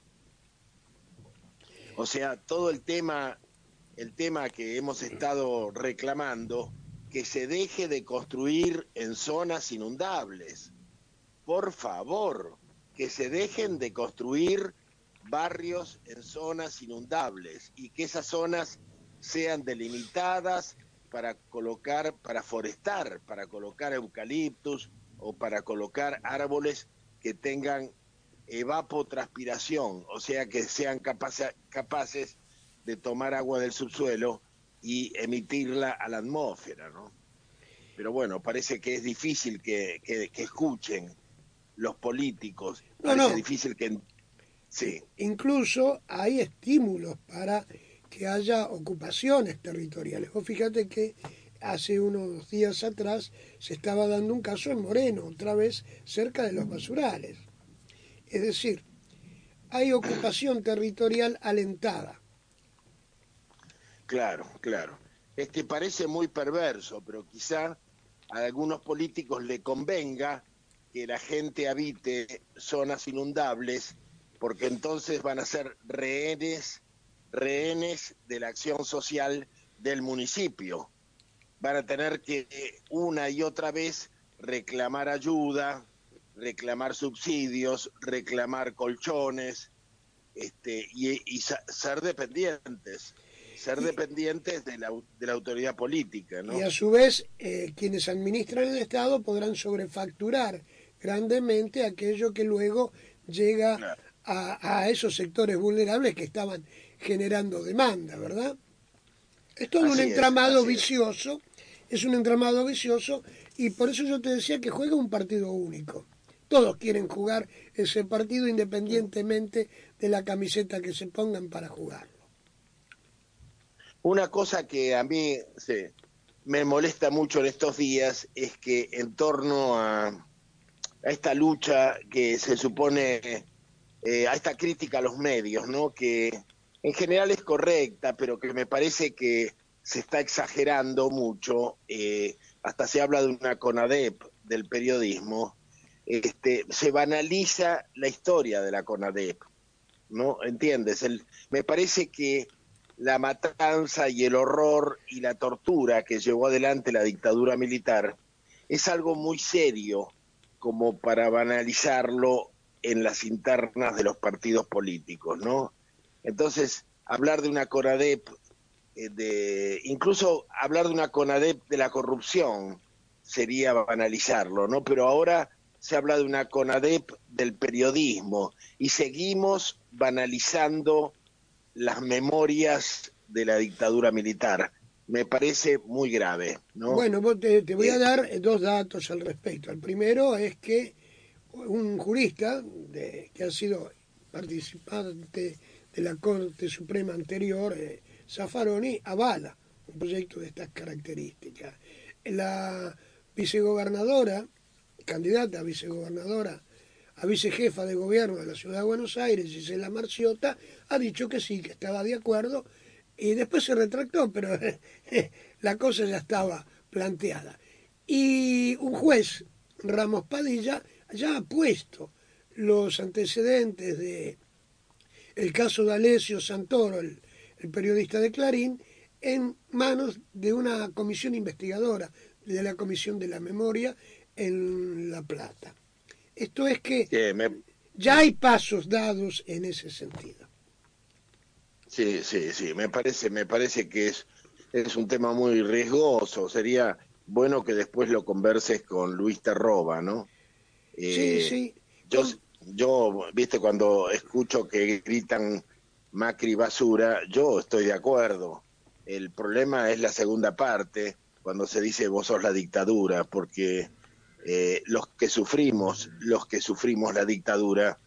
O sea, todo el tema, el tema que hemos estado reclamando, que se deje de construir en zonas inundables. Por favor, que se dejen de construir barrios en zonas inundables y que esas zonas sean delimitadas para colocar, para forestar, para colocar eucaliptus o para colocar árboles que tengan evapotranspiración, o sea que sean capaces, capaces de tomar agua del subsuelo y emitirla a la atmósfera, ¿no? Pero bueno, parece que es difícil que, que, que escuchen los políticos, no, parece no. difícil que... Sí. Incluso hay estímulos para que haya ocupaciones territoriales. Vos fíjate que hace unos días atrás se estaba dando un caso en Moreno, otra vez cerca de los basurales. Es decir, hay ocupación territorial alentada. Claro, claro. Este parece muy perverso, pero quizá a algunos políticos le convenga que la gente habite zonas inundables, porque entonces van a ser rehenes, rehenes de la acción social del municipio. Van a tener que una y otra vez reclamar ayuda, reclamar subsidios, reclamar colchones, este, y, y ser dependientes, ser dependientes de la, de la autoridad política, ¿no? Y a su vez, eh, quienes administran el Estado podrán sobrefacturar grandemente aquello que luego llega claro. a, a esos sectores vulnerables que estaban generando demanda, ¿verdad? Es todo así un entramado es, vicioso, es. es un entramado vicioso, y por eso yo te decía que juega un partido único. Todos quieren jugar ese partido independientemente de la camiseta que se pongan para jugarlo. Una cosa que a mí sí, me molesta mucho en estos días es que en torno a, a esta lucha que se supone, eh, a esta crítica a los medios, ¿no? Que en general es correcta, pero que me parece que se está exagerando mucho, eh, hasta se habla de una CONADEP del periodismo, este, se banaliza la historia de la CONADEP, ¿no? ¿Entiendes? El, me parece que la matanza y el horror y la tortura que llevó adelante la dictadura militar es algo muy serio como para banalizarlo en las internas de los partidos políticos, ¿no? Entonces, hablar de una CONADEP, eh, de, incluso hablar de una CONADEP de la corrupción sería banalizarlo, ¿no? Pero ahora se habla de una CONADEP del periodismo y seguimos banalizando las memorias de la dictadura militar. Me parece muy grave, ¿no? Bueno, vos te, te voy a dar dos datos al respecto. El primero es que un jurista de, que ha sido participante de la Corte Suprema anterior, eh, Zaffaroni, avala un proyecto de estas características. La vicegobernadora, candidata a vicegobernadora a vicejefa de gobierno de la Ciudad de Buenos Aires, Gisela Marciota, ha dicho que sí, que estaba de acuerdo, y después se retractó, pero la cosa ya estaba planteada. Y un juez, Ramos Padilla, ya ha puesto los antecedentes de el caso de Alessio Santoro, el, el periodista de Clarín, en manos de una comisión investigadora, de la Comisión de la Memoria en La Plata. Esto es que sí, me... ya hay pasos dados en ese sentido. Sí, sí, sí, me parece, me parece que es, es un tema muy riesgoso. Sería bueno que después lo converses con Luis Terroba, ¿no? Sí, Eh, sí. yo, Con... yo, viste, cuando escucho que gritan Macri basura, yo estoy de acuerdo. El problema es la segunda parte, cuando se dice vos sos la dictadura, porque eh, los que sufrimos, los que sufrimos la dictadura,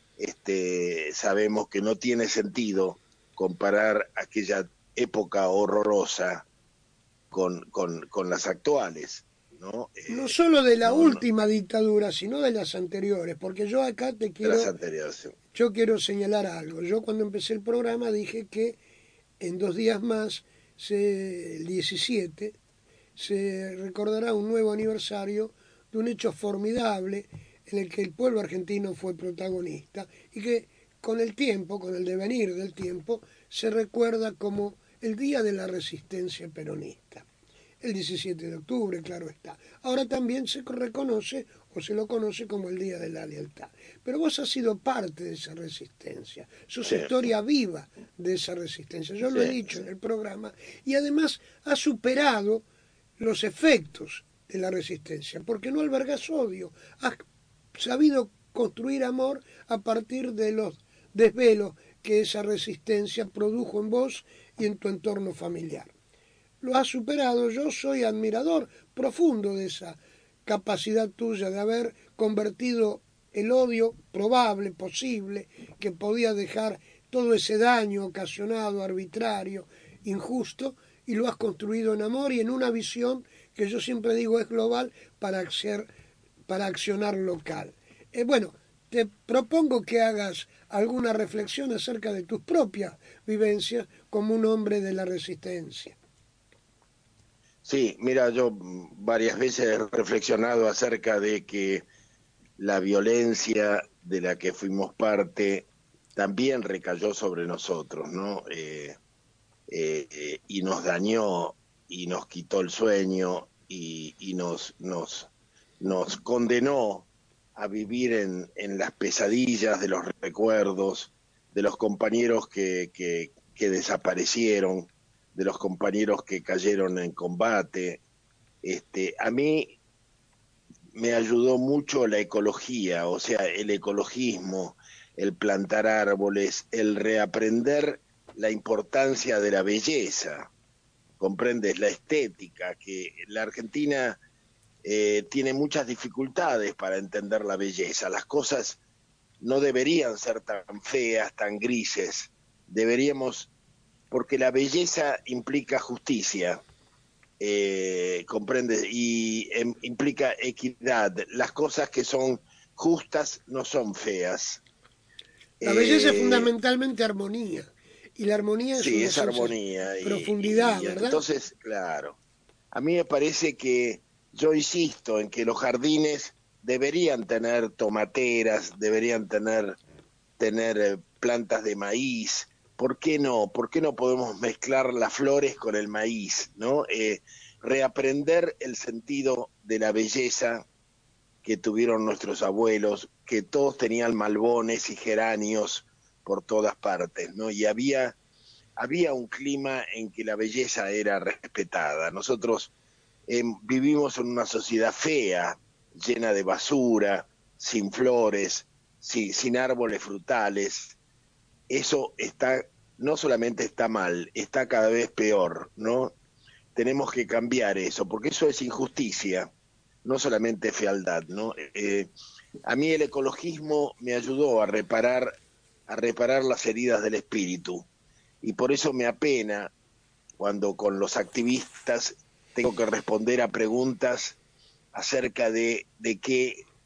este, sabemos que no tiene sentido comparar aquella época horrorosa con, con, con las actuales, ¿no? No Eh, solo de la no, no, última dictadura, sino de las anteriores, porque yo acá te de las quiero, anteriores. yo quiero señalar algo. Yo cuando empecé el programa dije que en dos días más, se, el diecisiete, se recordará un nuevo aniversario de un hecho formidable en el que el pueblo argentino fue protagonista y que con el tiempo, con el devenir del tiempo, se recuerda como el Día de la Resistencia Peronista. El diecisiete de octubre, claro está. Ahora también se reconoce o se lo conoce como el Día de la Lealtad. Pero vos has sido parte de esa resistencia, sos Sí, historia viva de esa resistencia. Yo sí, lo he dicho sí. en el programa y además has superado los efectos de la resistencia, porque no albergas odio, has sabido construir amor a partir de los desvelos que esa resistencia produjo en vos y en tu entorno familiar. Lo has superado, yo soy admirador profundo de esa capacidad tuya de haber convertido el odio probable, posible, que podía dejar todo ese daño ocasionado, arbitrario, injusto, y lo has construido en amor y en una visión que yo siempre digo es global para, hacer, para accionar local. Eh, bueno, te propongo que hagas alguna reflexión acerca de tus propias vivencias como un hombre de la resistencia. Sí, mira, yo varias veces he reflexionado acerca de que la violencia de la que fuimos parte también recayó sobre nosotros, ¿no? Eh, eh, eh, y nos dañó y nos quitó el sueño y, y nos, nos, nos condenó a vivir en, en las pesadillas de los recuerdos, de los compañeros que, que, que desaparecieron, de los compañeros que cayeron en combate. Este, a mí me ayudó mucho la ecología, o sea, el ecologismo, el plantar árboles, el reaprender la importancia de la belleza, comprendes, la estética, que la Argentina eh, tiene muchas dificultades para entender la belleza. Las cosas no deberían ser tan feas, tan grises, deberíamos, porque la belleza implica justicia, eh, comprende, y eh, implica equidad. Las cosas que son justas no son feas. La belleza es Eh, fundamentalmente armonía, y la armonía es sí, una es armonía. Y, profundidad, y ¿verdad? entonces, claro, a mí me parece que yo insisto en que los jardines deberían tener tomateras, deberían tener, tener eh, plantas de maíz. ¿Por qué no? ¿Por qué no podemos mezclar las flores con el maíz, ¿no? Eh, reaprender el sentido de la belleza que tuvieron nuestros abuelos, que todos tenían malbones y geranios por todas partes, ¿no? Y había, había un clima en que la belleza era respetada. Nosotros eh, vivimos en una sociedad fea, llena de basura, sin flores, sin, sin árboles frutales. Eso está, no solamente está mal, está cada vez peor, ¿no? Tenemos que cambiar eso, porque eso es injusticia, no solamente fealdad, ¿no? Eh, a mí el ecologismo me ayudó a reparar, a reparar las heridas del espíritu, y por eso me apena cuando con los activistas tengo que responder a preguntas acerca de, de qué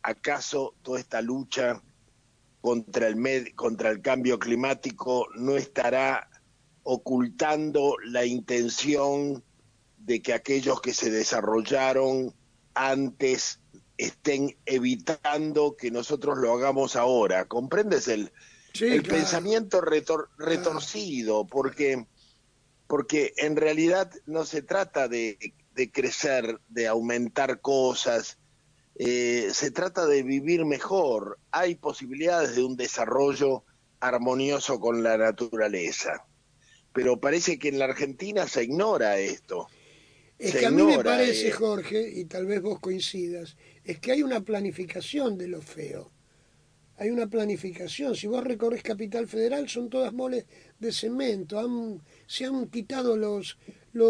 ¿acaso toda esta lucha contra el, med contra el cambio climático no estará ocultando la intención de que aquellos que se desarrollaron antes estén evitando que nosotros lo hagamos ahora? ¿Comprendes el, Sí, el claro. pensamiento retor retorcido? Porque, porque en realidad no se trata de, de crecer, de aumentar cosas, eh, se trata de vivir mejor. Hay posibilidades de un desarrollo armonioso con la naturaleza, pero parece que en la Argentina se ignora esto. Es Se que a mí me ignora, parece, eh, Jorge, y tal vez vos coincidas, es que hay una planificación de lo feo. Hay una planificación. Si vos recorres Capital Federal, son todas moles de cemento. Han, se han quitado los,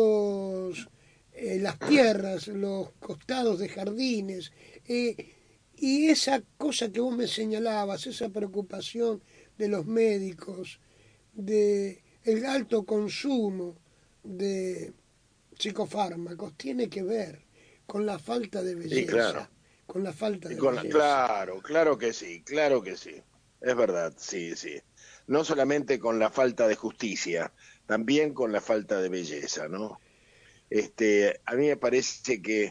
los, eh, las tierras, los costados de jardines. Eh, y esa cosa que vos me señalabas, esa preocupación de los médicos, de el alto consumo de psicofármacos, tiene que ver con la falta de sí, claro. belleza. Con la falta Y de con la- belleza. claro, claro que sí, claro que sí. Es verdad, sí, sí. No solamente con la falta de justicia, también con la falta de belleza, ¿no? Este, a mí me parece que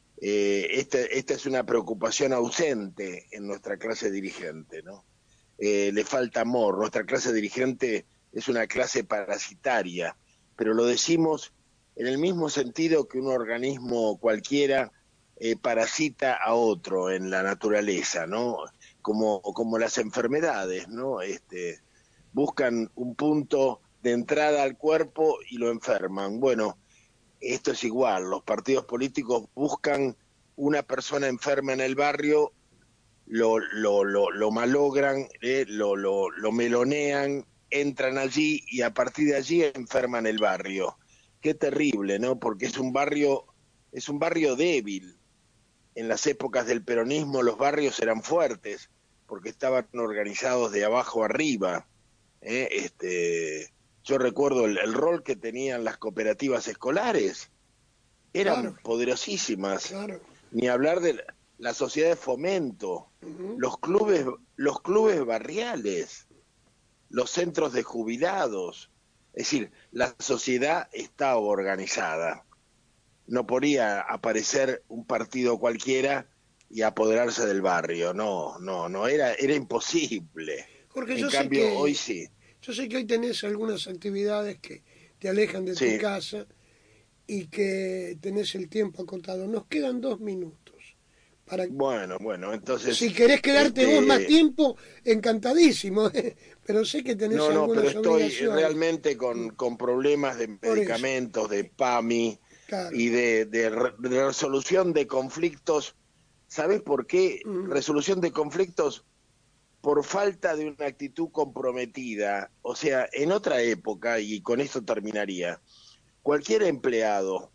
eh, esta, esta es una preocupación ausente en nuestra clase dirigente, ¿no? Eh, le falta amor. Nuestra clase dirigente es una clase parasitaria, pero lo decimos en el mismo sentido que un organismo cualquiera eh, parasita a otro en la naturaleza, ¿no? Como, como las enfermedades, ¿no? Este, buscan un punto de entrada al cuerpo y lo enferman. Bueno, esto es igual, los partidos políticos buscan una persona enferma en el barrio, lo, lo, lo, lo malogran, eh, lo, lo, lo melonean, entran allí y a partir de allí enferman el barrio. Qué terrible, ¿no? Porque es un barrio, es un barrio débil. En las épocas del peronismo los barrios eran fuertes porque estaban organizados de abajo arriba. ¿eh? Este, yo recuerdo el, el rol que tenían las cooperativas escolares, eran Claro, poderosísimas. claro. Ni hablar de la, la sociedad de fomento, Ujú. los clubes, los clubes barriales, los centros de jubilados. Es decir, la sociedad estaba organizada. No podía aparecer un partido cualquiera y apoderarse del barrio. No, no, no, era, era imposible. Jorge, En yo sé cambio, hoy que sí. yo sé que hoy tenés algunas actividades que te alejan de tu Sí. casa y que tenés el tiempo acotado. Nos quedan dos minutos. Para... Bueno, bueno, entonces... Si querés quedarte este, vos más tiempo, encantadísimo, ¿eh? Pero sé que tenés No, no, pero algunas estoy obligaciones. realmente con, con problemas de Por eso. medicamentos, de PAMI Claro. y de, de, re- de resolución de conflictos. ¿Sabés por qué? Mm. Resolución de conflictos por falta de una actitud comprometida. O sea, en otra época, y con esto terminaría, cualquier empleado,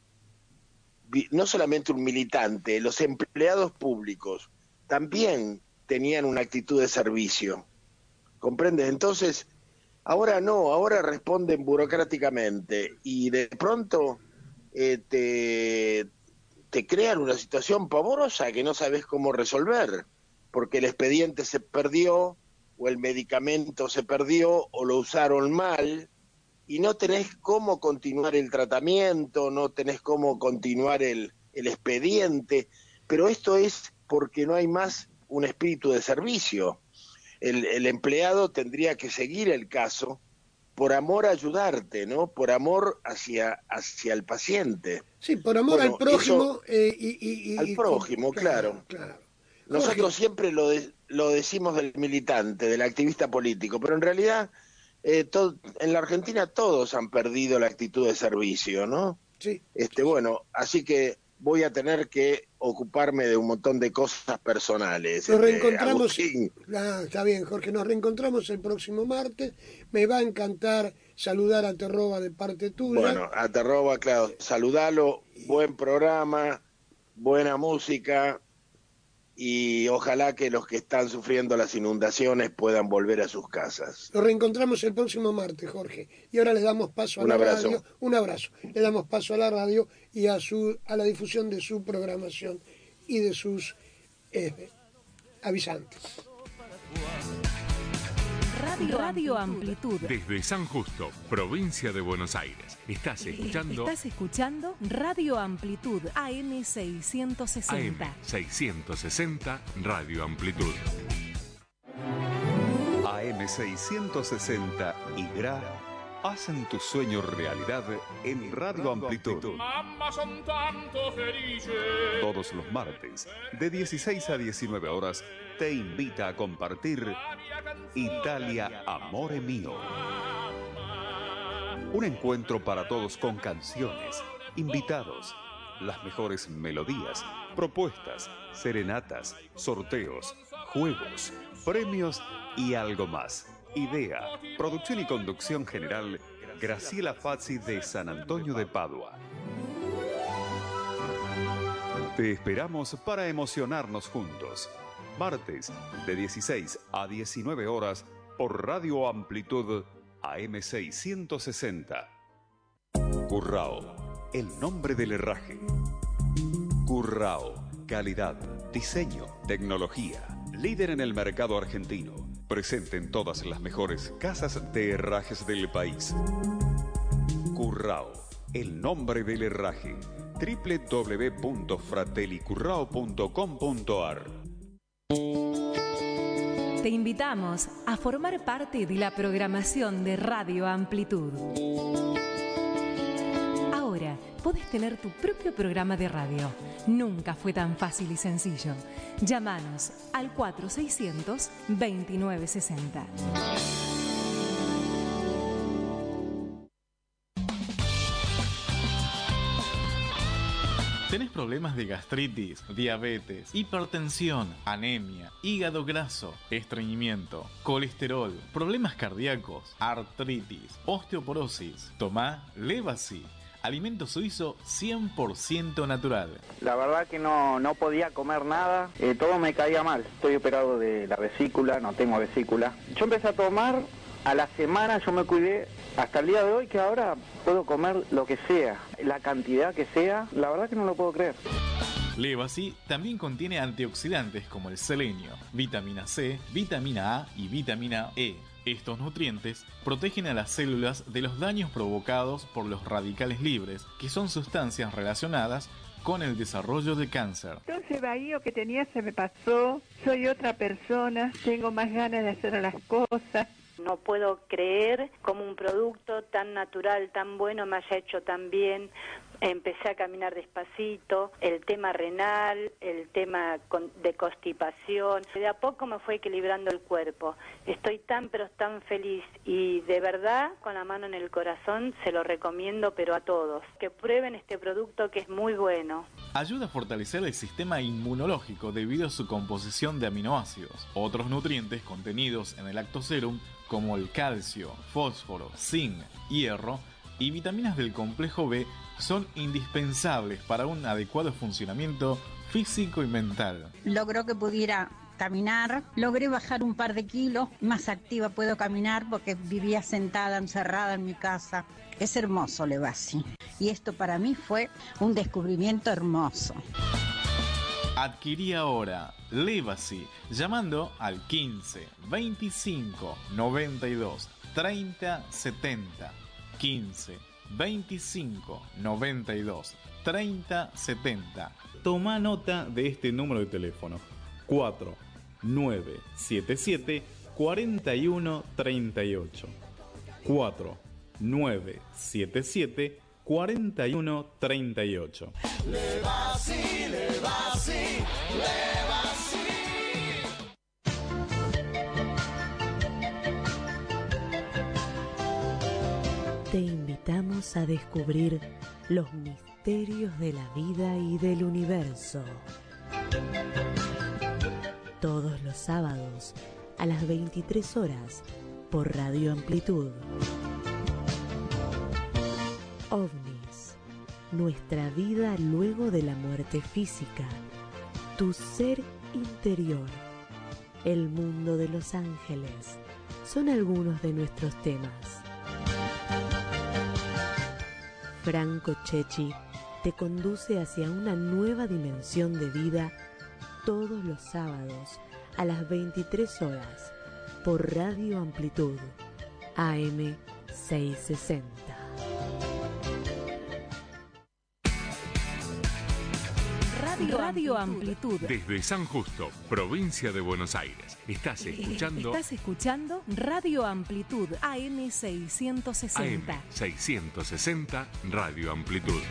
vi- no solamente un militante, los empleados públicos también tenían una actitud de servicio. ¿Comprendes? Entonces, ahora no, ahora responden burocráticamente y de pronto eh, te, te crean una situación pavorosa que no sabes cómo resolver, porque el expediente se perdió o el medicamento se perdió o lo usaron mal y no tenés cómo continuar el tratamiento, no tenés cómo continuar el, el expediente, pero esto es porque no hay más un espíritu de servicio. El, el empleado tendría que seguir el caso por amor a ayudarte, ¿no? Por amor hacia, hacia el paciente. Sí, por amor Bueno, al prójimo eso, eh, y, y, y, al y prójimo, con... claro. claro. Nosotros Jorge, siempre lo, de, lo decimos del militante, del activista político, pero en realidad eh, to, en la Argentina todos han perdido la actitud de servicio, ¿no? sí. Este, bueno, así que voy a tener que ocuparme de un montón de cosas personales, Nos este, reencontramos, Agustín. ah, está bien, Jorge, nos reencontramos el próximo martes. Me va a encantar saludar a Terroba de parte tuya. Bueno, a Terroba, claro, saludalo, buen programa, buena música y ojalá que los que están sufriendo las inundaciones puedan volver a sus casas. Nos reencontramos el próximo martes, Jorge. Y ahora le damos paso a Un la abrazo. radio. Un abrazo. Le damos paso a la radio y a su a la difusión de su programación y de sus eh, avisantes. Radio, Radio Amplitud. Desde San Justo, provincia de Buenos Aires. Estás escuchando... Estás escuchando Radio Amplitud, A M seiscientos sesenta. A M seiscientos sesenta, Radio Amplitud. A M seiscientos sesenta y G R A hacen tu sueño realidad en Radio Amplitud. Mamma, son tanto felice. Todos los martes, de dieciséis a diecinueve horas, te invita a compartir Italia, Amore Mio. Un encuentro para todos con canciones, invitados, las mejores melodías, propuestas, serenatas, sorteos, juegos, premios y algo más. Idea, producción y conducción general, Graciela Fazzi de San Antonio de Padua. Te esperamos para emocionarnos juntos. Martes, de dieciséis a diecinueve horas, por Radio Amplitud, A M seiscientos sesenta. Currao, el nombre del herraje. Currao, calidad, diseño, tecnología. Líder en el mercado argentino. Presente en todas las mejores casas de herrajes del país. Currao, el nombre del herraje. doble u doble u doble u punto fratellicurrao punto com punto a r. Te invitamos a formar parte de la programación de Radio Amplitud. Ahora podés tener tu propio programa de radio. Nunca fue tan fácil y sencillo. Llámanos al cuatro seiscientos veintinueve sesenta. ¿Tenés problemas de gastritis, diabetes, hipertensión, anemia, hígado graso, estreñimiento, colesterol, problemas cardíacos, artritis, osteoporosis? Tomá Levasi, alimento suizo cien por ciento natural. La verdad que no, no podía comer nada, eh, todo me caía mal. Estoy operado de la vesícula, no tengo vesícula. Yo empecé a tomar, a la semana yo me cuidé, hasta el día de hoy que ahora puedo comer lo que sea, la cantidad que sea, la verdad que no lo puedo creer. Levasi también contiene antioxidantes como el selenio, vitamina C, vitamina A y vitamina E. Estos nutrientes protegen a las células de los daños provocados por los radicales libres, que son sustancias relacionadas con el desarrollo de cáncer. Todo ese vacío que tenía se me pasó, soy otra persona, tengo más ganas de hacer las cosas. No puedo creer cómo un producto tan natural, tan bueno, me haya hecho tan bien. Empecé a caminar despacito, el tema renal, el tema de constipación. De a poco me fue equilibrando el cuerpo. Estoy tan, pero tan feliz. Y de verdad, con la mano en el corazón, se lo recomiendo, pero a todos. Que prueben este producto que es muy bueno. Ayuda a fortalecer el sistema inmunológico debido a su composición de aminoácidos. Otros nutrientes contenidos en el Lactoserum, como el calcio, fósforo, zinc, hierro y vitaminas del complejo B, son indispensables para un adecuado funcionamiento físico y mental. Logró que pudiera caminar, logré bajar un par de kilos, más activa puedo caminar porque vivía sentada, encerrada en mi casa. Es hermoso Levasi. Y esto para mí fue un descubrimiento hermoso. Adquirí ahora Levasi llamando al quince, veinticinco, noventa y dos, treinta, setenta. quince, veinticinco, noventa y dos, treinta, setenta. Toma nota de este número de teléfono: cuatro nueve siete siete, cuatro uno tres ocho. cuatro nueve siete siete, cuatro uno tres ocho. Levasi, Levasi, Levasi. Te invitamos a descubrir los misterios de la vida y del universo. Todos los sábados a las veintitrés horas por Radio Amplitud. OVNIs, nuestra vida luego de la muerte física, tu ser interior, el mundo de los ángeles, son algunos de nuestros temas. Franco Chechi te conduce hacia una nueva dimensión de vida todos los sábados a las veintitrés horas por Radio Amplitud A M seiscientos sesenta. Radio, Radio Amplitud. Desde San Justo, provincia de Buenos Aires. Estás escuchando... Estás escuchando Radio Amplitud A M seiscientos sesenta. A M seiscientos sesenta Radio Amplitud.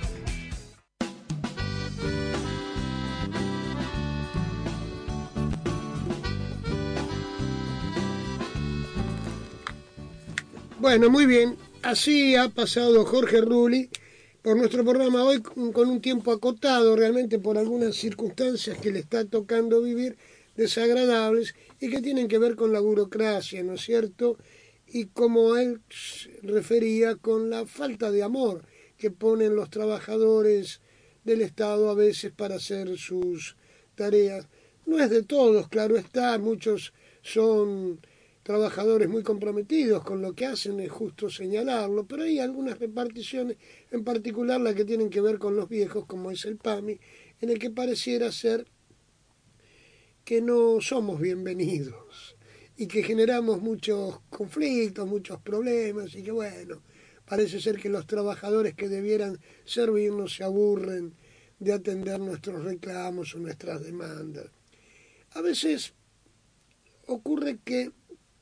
Bueno, muy bien. Así ha pasado Jorge Rulli por nuestro programa hoy con un tiempo acotado, realmente por algunas circunstancias que le está tocando vivir desagradables y que tienen que ver con la burocracia, ¿no es cierto? Y como él refería, con la falta de amor que ponen los trabajadores del Estado a veces para hacer sus tareas. No es de todos, claro está, muchos son trabajadores muy comprometidos con lo que hacen, es justo señalarlo, pero hay algunas reparticiones, en particular la que tienen que ver con los viejos, como es el PAMI, en el que pareciera ser que no somos bienvenidos y que generamos muchos conflictos, muchos problemas y que bueno, parece ser que los trabajadores que debieran servirnos se aburren de atender nuestros reclamos o nuestras demandas. A veces ocurre que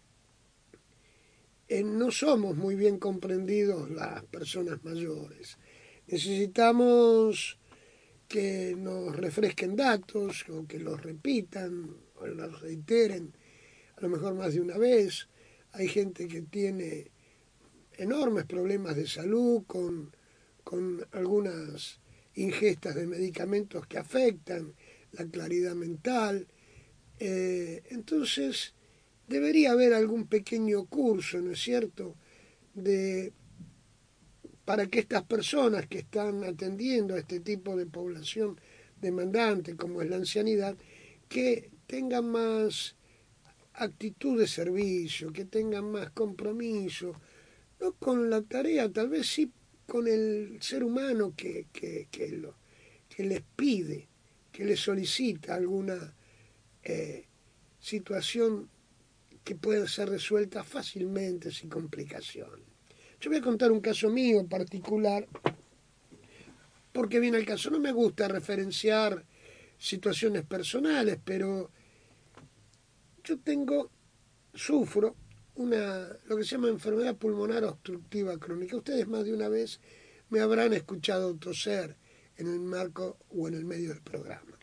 Eh, no somos muy bien comprendidos las personas mayores. Necesitamos que nos refresquen datos o que los repitan o los reiteren a lo mejor más de una vez. Hay gente que tiene enormes problemas de salud con, con algunas ingestas de medicamentos que afectan la claridad mental. Eh, entonces debería haber algún pequeño curso, ¿no es cierto?, de para que estas personas que están atendiendo a este tipo de población demandante, como es la ancianidad, que tengan más actitud de servicio, que tengan más compromiso, no con la tarea, tal vez sí con el ser humano que, que, que, lo, que les pide, que les solicita alguna eh, situación que pueda ser resuelta fácilmente, sin complicación. Yo voy a contar un caso mío particular, porque viene el caso. No me gusta referenciar situaciones personales, pero yo tengo, sufro una, lo que se llama enfermedad pulmonar obstructiva crónica. Ustedes más de una vez me habrán escuchado toser en el marco o en el medio del programa.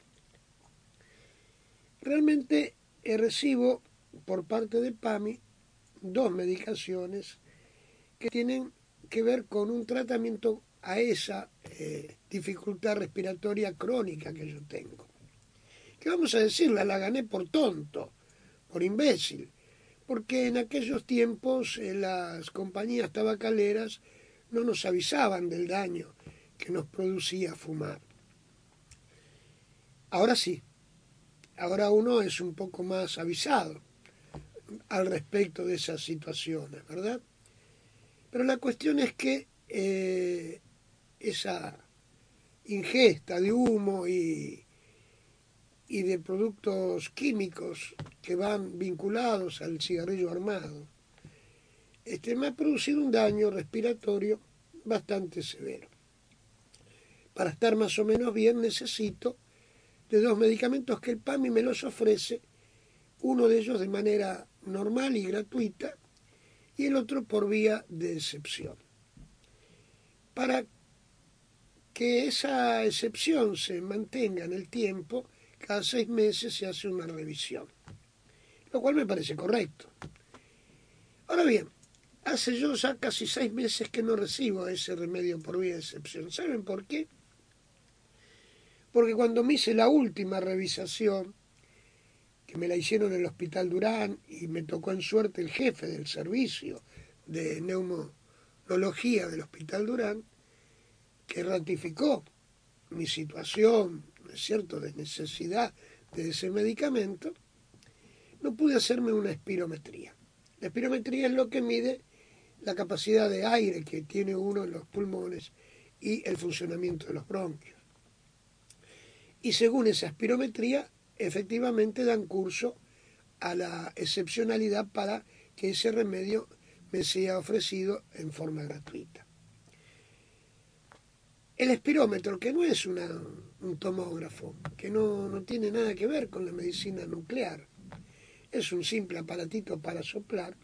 Realmente eh, recibo por parte de PAMI dos medicaciones que tienen que ver con un tratamiento a esa eh, dificultad respiratoria crónica que yo tengo. Que vamos a decirla, la gané por tonto, por imbécil, porque en aquellos tiempos eh, las compañías tabacaleras no nos avisaban del daño que nos producía fumar. Ahora sí, ahora uno es un poco más avisado al respecto de esas situaciones, ¿verdad? Pero la cuestión es que eh, esa ingesta de humo y, y de productos químicos que van vinculados al cigarrillo armado, este, me ha producido un daño respiratorio bastante severo. Para estar más o menos bien necesito de dos medicamentos que el PAMI me los ofrece, uno de ellos de manera normal y gratuita, y el otro por vía de excepción. Para que esa excepción se mantenga en el tiempo, cada seis meses se hace una revisión, lo cual me parece correcto. Ahora bien, hace yo ya casi seis meses que no recibo ese remedio por vía de excepción. ¿Saben por qué? Porque cuando me hice la última revisación, que me la hicieron en el Hospital Durán y me tocó en suerte el jefe del servicio de neumonología del Hospital Durán, que ratificó mi situación, ¿no es cierto?, de necesidad de ese medicamento, no pude hacerme una espirometría. La espirometría es lo que mide la capacidad de aire que tiene uno en los pulmones y el funcionamiento de los bronquios. Y según esa espirometría, efectivamente dan curso a la excepcionalidad para que ese remedio me sea ofrecido en forma gratuita. El espirómetro, que no es una, un tomógrafo, que no, no tiene nada que ver con la medicina nuclear, es un simple aparatito para soplar,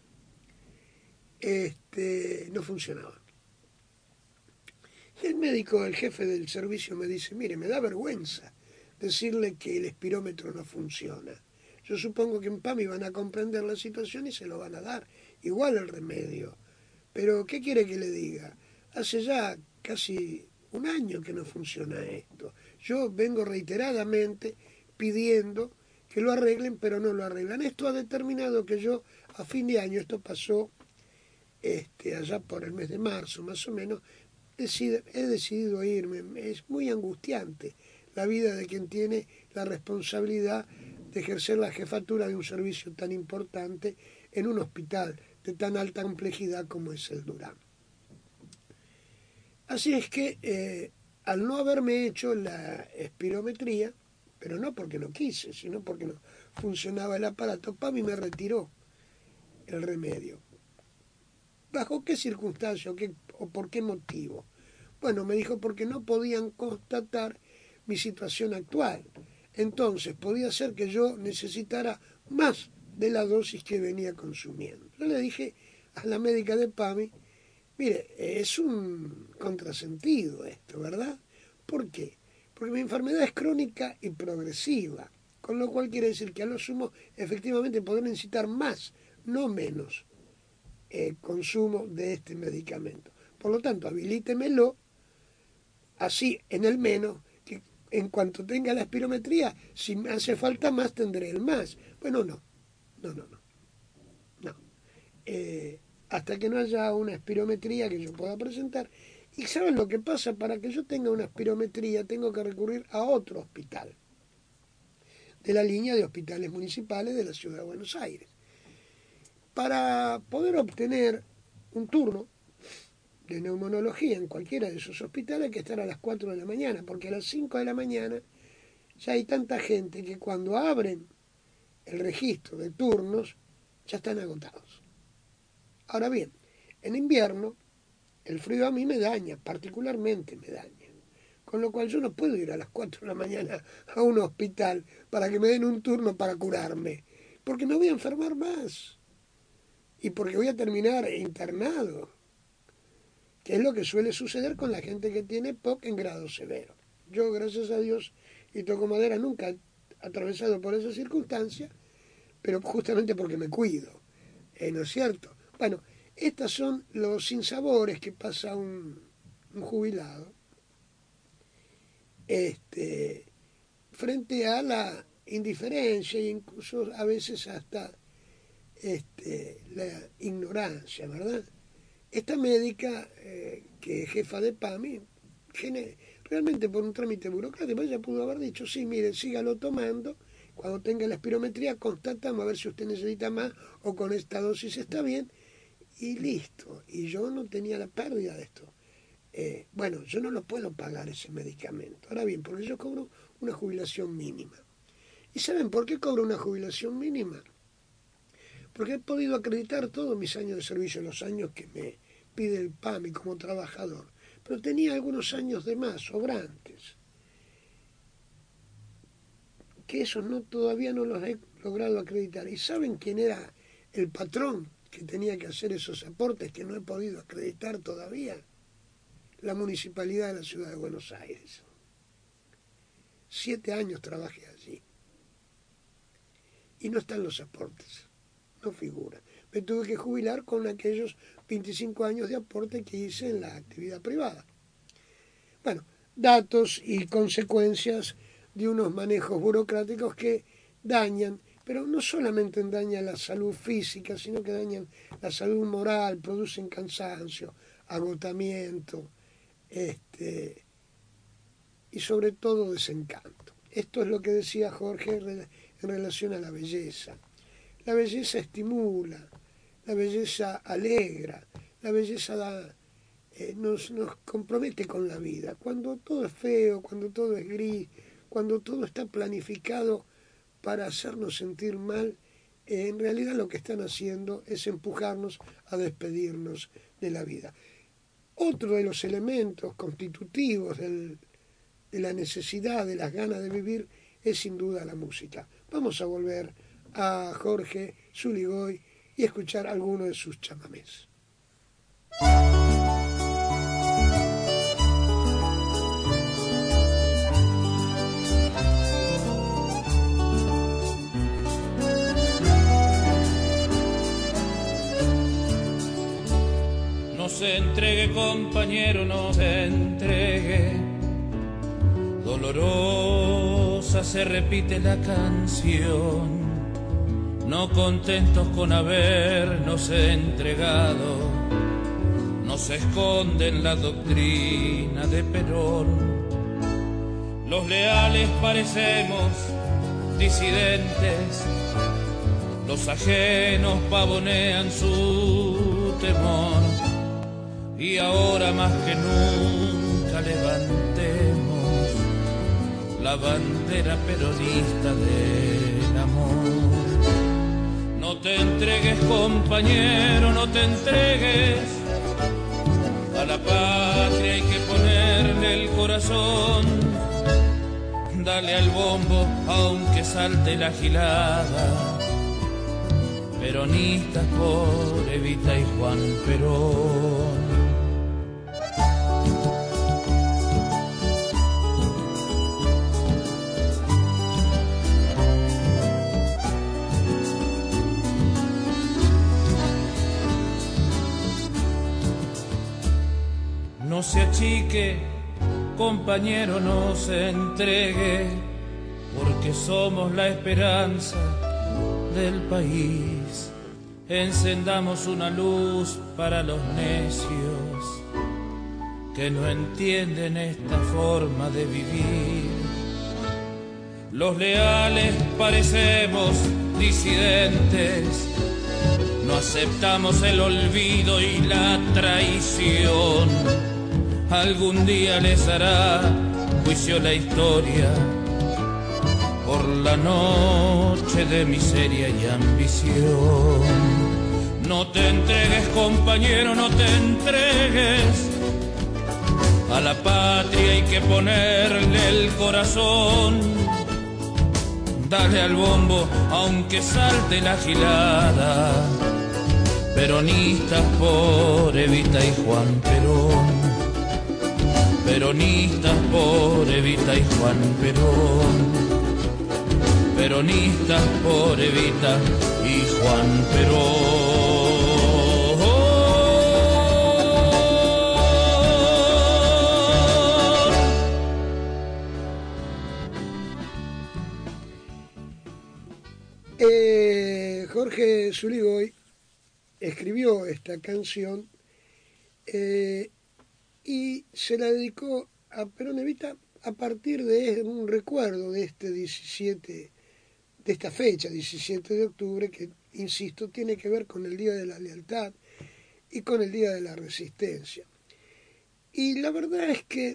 este, no funcionaba. Y el médico, el jefe del servicio, me dice, mire, me da vergüenza decirle que el espirómetro no funciona. Yo supongo que en PAMI van a comprender la situación y se lo van a dar. Igual el remedio. Pero, ¿qué quiere que le diga? Hace ya casi un año que no funciona esto. Yo vengo reiteradamente pidiendo que lo arreglen, pero no lo arreglan. Esto ha determinado que yo, a fin de año, esto pasó este, allá por el mes de marzo, más o menos, decide, he decidido irme. Es muy angustiante la vida de quien tiene la responsabilidad de ejercer la jefatura de un servicio tan importante en un hospital de tan alta complejidad como es el Durán. Así es que eh, al no haberme hecho la espirometría, pero no porque no quise, sino porque no funcionaba el aparato, PAMI me retiró el remedio. ¿Bajo qué circunstancia o, qué, o por qué motivo? Bueno, me dijo porque no podían constatar mi situación actual. Entonces podía ser que yo necesitara más de la dosis que venía consumiendo. Yo le dije a la médica de PAMI, mire, es un contrasentido esto, ¿verdad? ¿Por qué? Porque mi enfermedad es crónica y progresiva, con lo cual quiere decir que a lo sumo efectivamente podré necesitar más, no menos, eh, consumo de este medicamento. Por lo tanto, habilítemelo, así en el menos, que en cuanto tenga la espirometría, si me hace falta más, tendré el más. Bueno, no, no, no, no. no. Eh, hasta que no haya una espirometría que yo pueda presentar. Y ¿saben lo que pasa? Para que yo tenga una espirometría tengo que recurrir a otro hospital, de la línea de hospitales municipales de la Ciudad de Buenos Aires. Para poder obtener un turno de neumonología en cualquiera de esos hospitales hay que estar a las cuatro de la mañana, porque a las cinco de la mañana ya hay tanta gente que cuando abren el registro de turnos ya están agotados. Ahora bien, en invierno el frío a mí me daña, particularmente me daña. Con lo cual yo no puedo ir a las cuatro de la mañana a un hospital para que me den un turno para curarme, porque me voy a enfermar más y porque voy a terminar internado, que es lo que suele suceder con la gente que tiene P O C en grado severo. Yo, gracias a Dios, y toco madera, nunca he atravesado por esa circunstancia, pero justamente porque me cuido, ¿eh? ¿No es cierto? Bueno, estos son los sinsabores que pasa un, un jubilado este, frente a la indiferencia e incluso a veces hasta este, la ignorancia, ¿verdad? Esta médica, eh, que es jefa de PAMI, gene, realmente por un trámite burocrático, ella pudo haber dicho, sí, mire, sígalo tomando, cuando tenga la espirometría constatamos a ver si usted necesita más o con esta dosis está bien, y listo. Y yo no tenía la pérdida de esto. Eh, bueno, yo no lo puedo pagar ese medicamento. Ahora bien, porque yo cobro una jubilación mínima. ¿Y saben por qué cobro una jubilación mínima? Porque he podido acreditar todos mis años de servicio, los años que me pide el PAMI como trabajador. Pero tenía algunos años de más, sobrantes. Que esos no, todavía no los he logrado acreditar. ¿Y saben quién era el patrón que tenía que hacer esos aportes que no he podido acreditar todavía? La Municipalidad de la Ciudad de Buenos Aires. Siete años trabajé allí. Y no están los aportes. No figura. Me tuve que jubilar con aquellos veinticinco años de aporte que hice en la actividad privada. Bueno, datos y consecuencias de unos manejos burocráticos que dañan, pero no solamente dañan la salud física, sino que dañan la salud moral, producen cansancio, agotamiento, este, y sobre todo desencanto. Esto es lo que decía Jorge en relación a la belleza. La belleza estimula, la belleza alegra, la belleza da, eh, nos, nos compromete con la vida. Cuando todo es feo, cuando todo es gris, cuando todo está planificado para hacernos sentir mal, eh, en realidad lo que están haciendo es empujarnos a despedirnos de la vida. Otro de los elementos constitutivos del, de la necesidad, de las ganas de vivir, es sin duda la música. Vamos a volver a Jorge Zuligoy y escuchar alguno de sus chamamés. No se entregue, compañero, no se entregue. Dolorosa se repite la canción. No contentos con habernos entregado, nos esconden la doctrina de Perón. Los leales parecemos disidentes, los ajenos pavonean su temor. Y ahora más que nunca levantemos la bandera peronista del amor. No te entregues, compañero, no te entregues. A la patria hay que ponerle el corazón. Dale al bombo aunque salte la gilada. Peronistas por Evita y Juan Perón. No se achique, compañero, no se entregue, porque somos la esperanza del país. Encendamos una luz para los necios que no entienden esta forma de vivir. Los leales parecemos disidentes, no aceptamos el olvido y la traición. Algún día les hará juicio la historia por la noche de miseria y ambición. No te entregues, compañero, no te entregues. A la patria hay que ponerle el corazón. Dale al bombo aunque salte la gilada. Peronistas por Evita y Juan Perón. Peronistas por Evita y Juan Perón. Peronistas por Evita y Juan Perón. Eh, Jorge Zuligoy escribió esta canción eh, y se la dedicó a Perón Evita a partir de un recuerdo de este diecisiete, de esta fecha, diecisiete de octubre, que, insisto, tiene que ver con el Día de la Lealtad y con el Día de la Resistencia. Y la verdad es que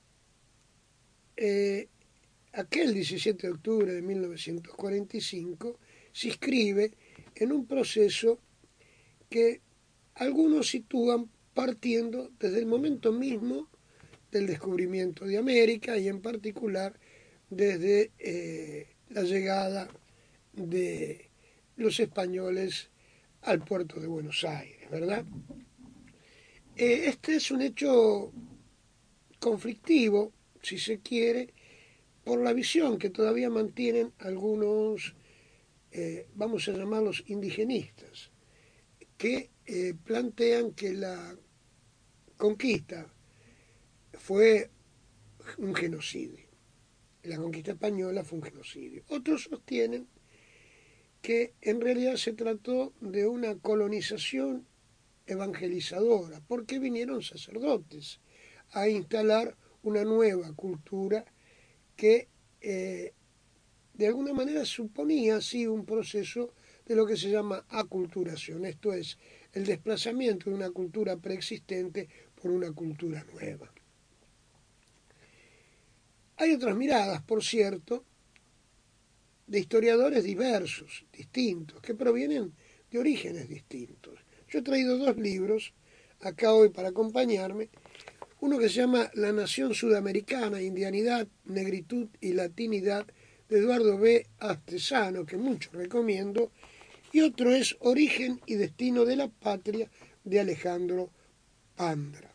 eh, aquel diecisiete de octubre de mil novecientos cuarenta y cinco se inscribe en un proceso que algunos sitúan partiendo desde el momento mismo del descubrimiento de América y en particular desde eh, la llegada de los españoles al puerto de Buenos Aires, ¿verdad? Eh, este es un hecho conflictivo, si se quiere, por la visión que todavía mantienen algunos, eh, vamos a llamarlos indigenistas, que eh, plantean que la conquista fue un genocidio. La conquista española fue un genocidio. Otros sostienen que en realidad se trató de una colonización evangelizadora, porque vinieron sacerdotes a instalar una nueva cultura que eh, de alguna manera suponía así un proceso de lo que se llama aculturación, esto es, el desplazamiento de una cultura preexistente por una cultura nueva. Hay otras miradas, por cierto, de historiadores diversos, distintos, que provienen de orígenes distintos. Yo he traído dos libros acá hoy para acompañarme. Uno que se llama La Nación Sudamericana, Indianidad, Negritud y Latinidad, de Eduardo B. Astesano, que mucho recomiendo, y otro es Origen y Destino de la Patria, de Alejandro Pandra.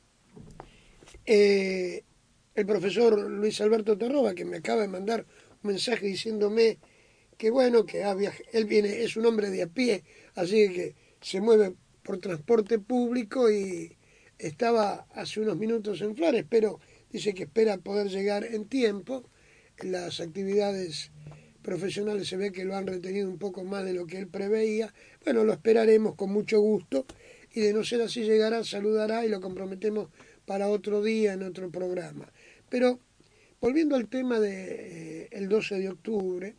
Eh, el profesor Luis Alberto Terroba, que me acaba de mandar un mensaje diciéndome que bueno, que ha viaj- él viene, es un hombre de a pie, así que se mueve por transporte público y estaba hace unos minutos en Flores, pero dice que espera poder llegar en tiempo. Las actividades profesionales se ve que lo han retenido un poco más de lo que él preveía. Bueno, lo esperaremos con mucho gusto y de no ser así llegará, saludará y lo comprometemos para otro día en otro programa. Pero volviendo al tema del de, eh, doce de octubre,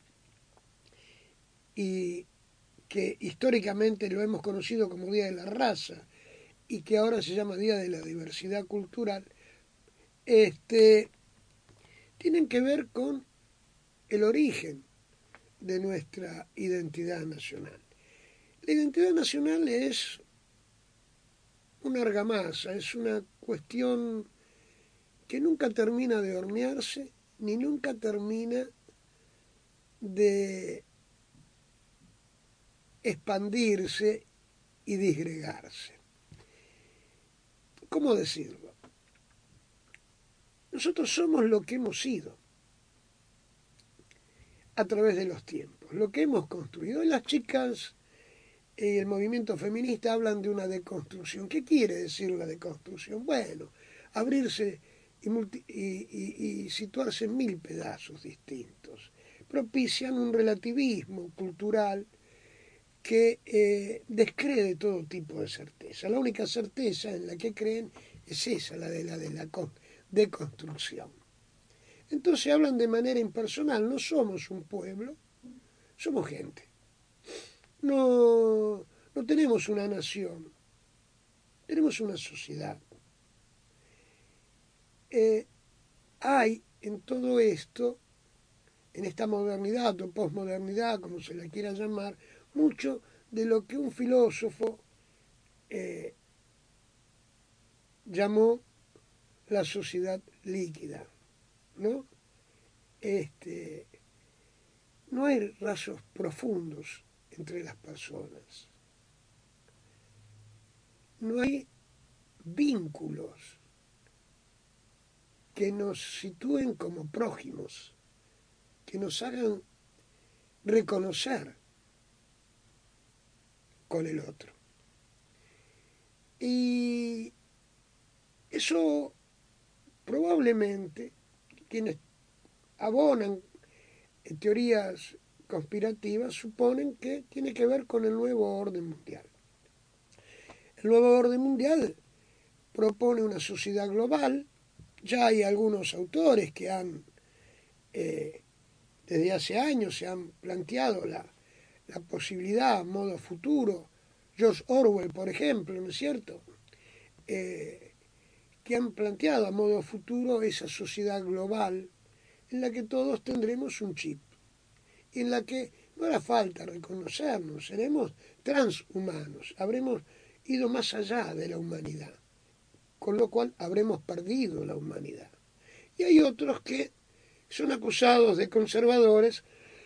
y que históricamente lo hemos conocido como Día de la Raza y que ahora se llama Día de la Diversidad Cultural, este, tienen que ver con el origen de nuestra identidad nacional. La identidad nacional es una argamasa, es una cuestión que nunca termina de hornearse, ni nunca termina de expandirse y disgregarse. ¿Cómo decirlo? Nosotros somos lo que hemos sido a través de los tiempos, lo que hemos construido. Y las chicas y el movimiento feminista hablan de una deconstrucción. ¿Qué quiere decir la deconstrucción? Bueno, abrirse y, multi, y, y, y situarse en mil pedazos distintos. Propician un relativismo cultural que eh, descree todo tipo de certeza. La única certeza en la que creen es esa, la de la de la deconstrucción. Entonces hablan de manera impersonal, no somos un pueblo, somos gente. No, no tenemos una nación, tenemos una sociedad. Eh, hay en todo esto, en esta modernidad o posmodernidad, como se la quiera llamar, mucho de lo que un filósofo eh, llamó la sociedad líquida, ¿no? Este, no hay lazos profundos entre las personas, no hay vínculos que nos sitúen como prójimos, que nos hagan reconocer con el otro. Y eso probablemente quienes abonan en teorías conspirativas suponen que tiene que ver con el nuevo orden mundial. El nuevo orden mundial propone una sociedad global. Ya hay algunos autores que han, eh, desde hace años, se han planteado la, la posibilidad a modo futuro. George Orwell, por ejemplo, ¿no es cierto?, eh, que han planteado a modo futuro esa sociedad global en la que todos tendremos un chip, en la que no hará falta reconocernos, seremos transhumanos, habremos ido más allá de la humanidad, con lo cual habremos perdido la humanidad. Y hay otros que son acusados de conservadores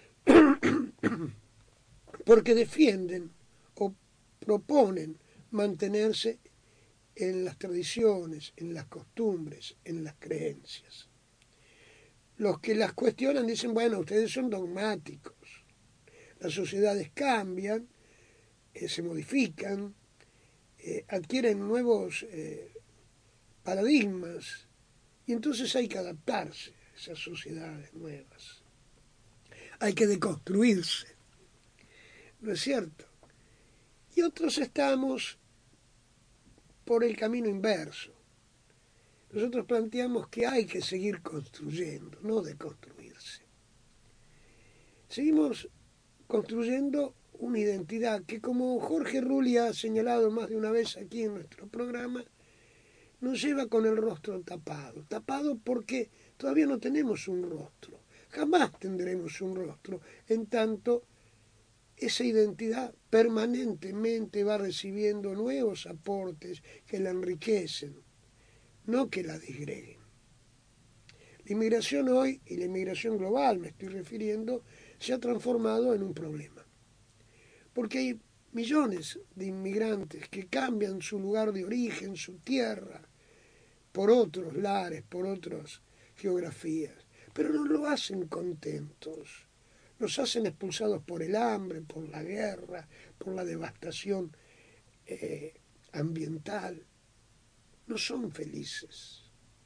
porque defienden o proponen mantenerse en las tradiciones, en las costumbres, en las creencias. Los que las cuestionan dicen, bueno, ustedes son dogmáticos, las sociedades cambian, eh, se modifican, eh, adquieren nuevos eh, paradigmas, y entonces hay que adaptarse a esas sociedades nuevas. Hay que deconstruirse, ¿no es cierto? Y otros estamos por el camino inverso. Nosotros planteamos que hay que seguir construyendo, no deconstruirse. Seguimos construyendo una identidad que, como Jorge Rulli ha señalado más de una vez aquí en nuestro programa, nos lleva con el rostro tapado. Tapado porque todavía no tenemos un rostro. jamás tendremos un rostro, en tanto esa identidad permanentemente va recibiendo nuevos aportes que la enriquecen, no que la disgreguen. La inmigración hoy, y la inmigración global me estoy refiriendo, se ha transformado en un problema. Porque hay millones de inmigrantes que cambian su lugar de origen, su tierra, por otros lares, por otras geografías, pero no lo hacen contentos. Los hacen expulsados por el hambre, por la guerra, por la devastación eh, ambiental. No son felices.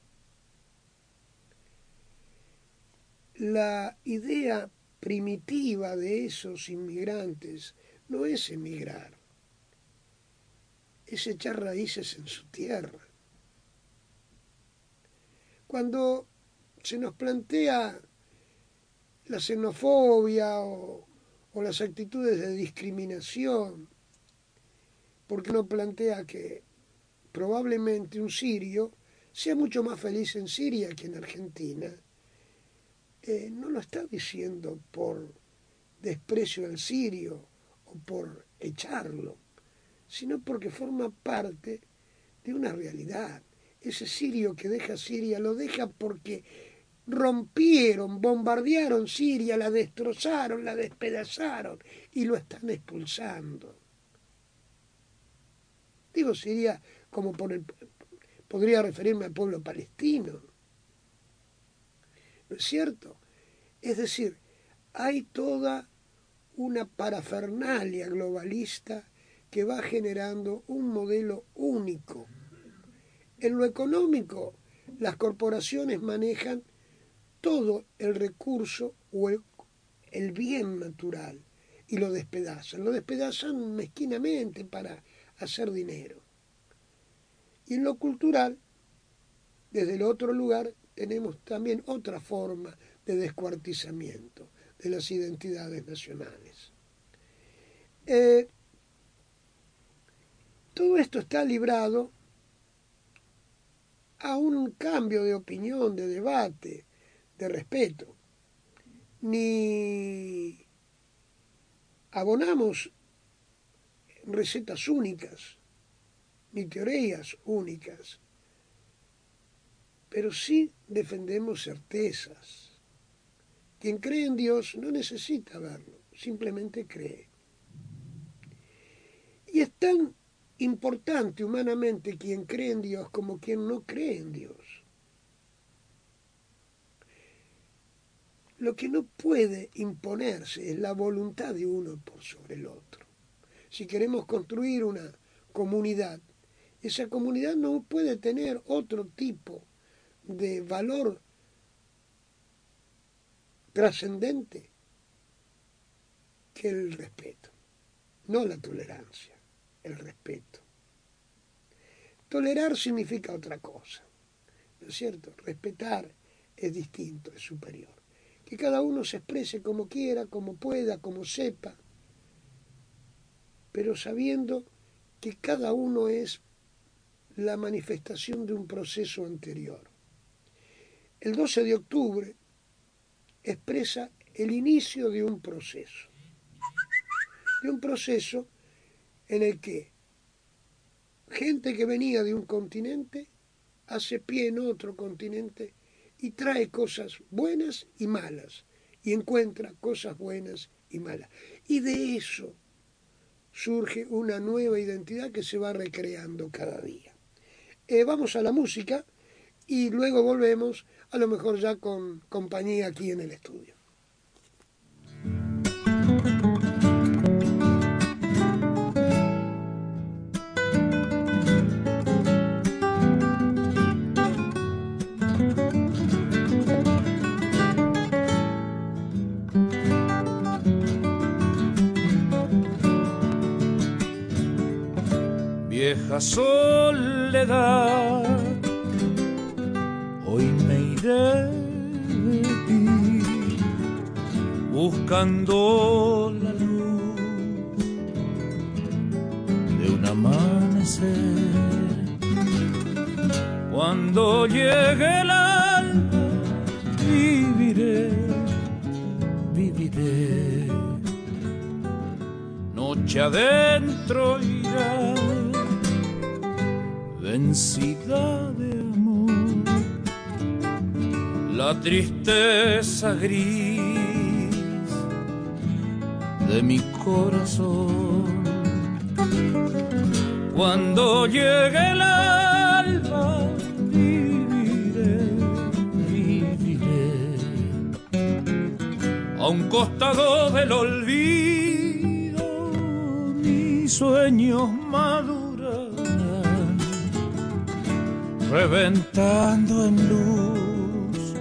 La idea primitiva de esos inmigrantes no es emigrar, es echar raíces en su tierra. Cuando se nos plantea la xenofobia o, o las actitudes de discriminación, porque no plantea que probablemente un sirio sea mucho más feliz en Siria que en Argentina, eh, no lo está diciendo por desprecio al sirio o por echarlo, sino porque forma parte de una realidad. Ese sirio que deja Siria lo deja porque rompieron, bombardearon Siria, la destrozaron, la despedazaron y lo están expulsando. Digo Siria como por el, podría referirme al pueblo palestino. ¿No es cierto? Es decir, hay toda una parafernalia globalista que va generando un modelo único. En lo económico, las corporaciones manejan todo el recurso o el, el bien natural y lo despedazan. Lo despedazan mezquinamente para hacer dinero. Y en lo cultural, desde el otro lugar, tenemos también otra forma de descuartizamiento de las identidades nacionales. Eh, todo esto está librado a un cambio de opinión, de debate, de respeto. Ni abonamos recetas únicas, ni teorías únicas, pero sí defendemos certezas. Quien cree en Dios no necesita verlo, simplemente cree. Y es tan importante humanamente quien cree en Dios como quien no cree en Dios. Lo que no puede imponerse es la voluntad de uno por sobre el otro. Si queremos construir una comunidad, esa comunidad no puede tener otro tipo de valor trascendente que el respeto, no la tolerancia, el respeto. Tolerar significa otra cosa, ¿no es cierto? Respetar es distinto, es superior. Que cada uno se exprese como quiera, como pueda, como sepa, pero sabiendo que cada uno es la manifestación de un proceso anterior. El doce de octubre expresa el inicio de un proceso, de un proceso en el que gente que venía de un continente hace pie en otro continente y trae cosas buenas y malas, y encuentra cosas buenas y malas. Y de eso surge una nueva identidad que se va recreando cada día. Eh, vamos a la música y luego volvemos, a lo mejor ya con compañía aquí en el estudio. Vieja soledad, hoy me iré de ti, buscando la luz de un amanecer. Cuando llegue el alba, viviré noche adentro irá, vencida de amor, la tristeza gris de mi corazón. Cuando llegue el alba, viviré, viviré a un costado del olvido, mis sueños madurarán, reventando en luz,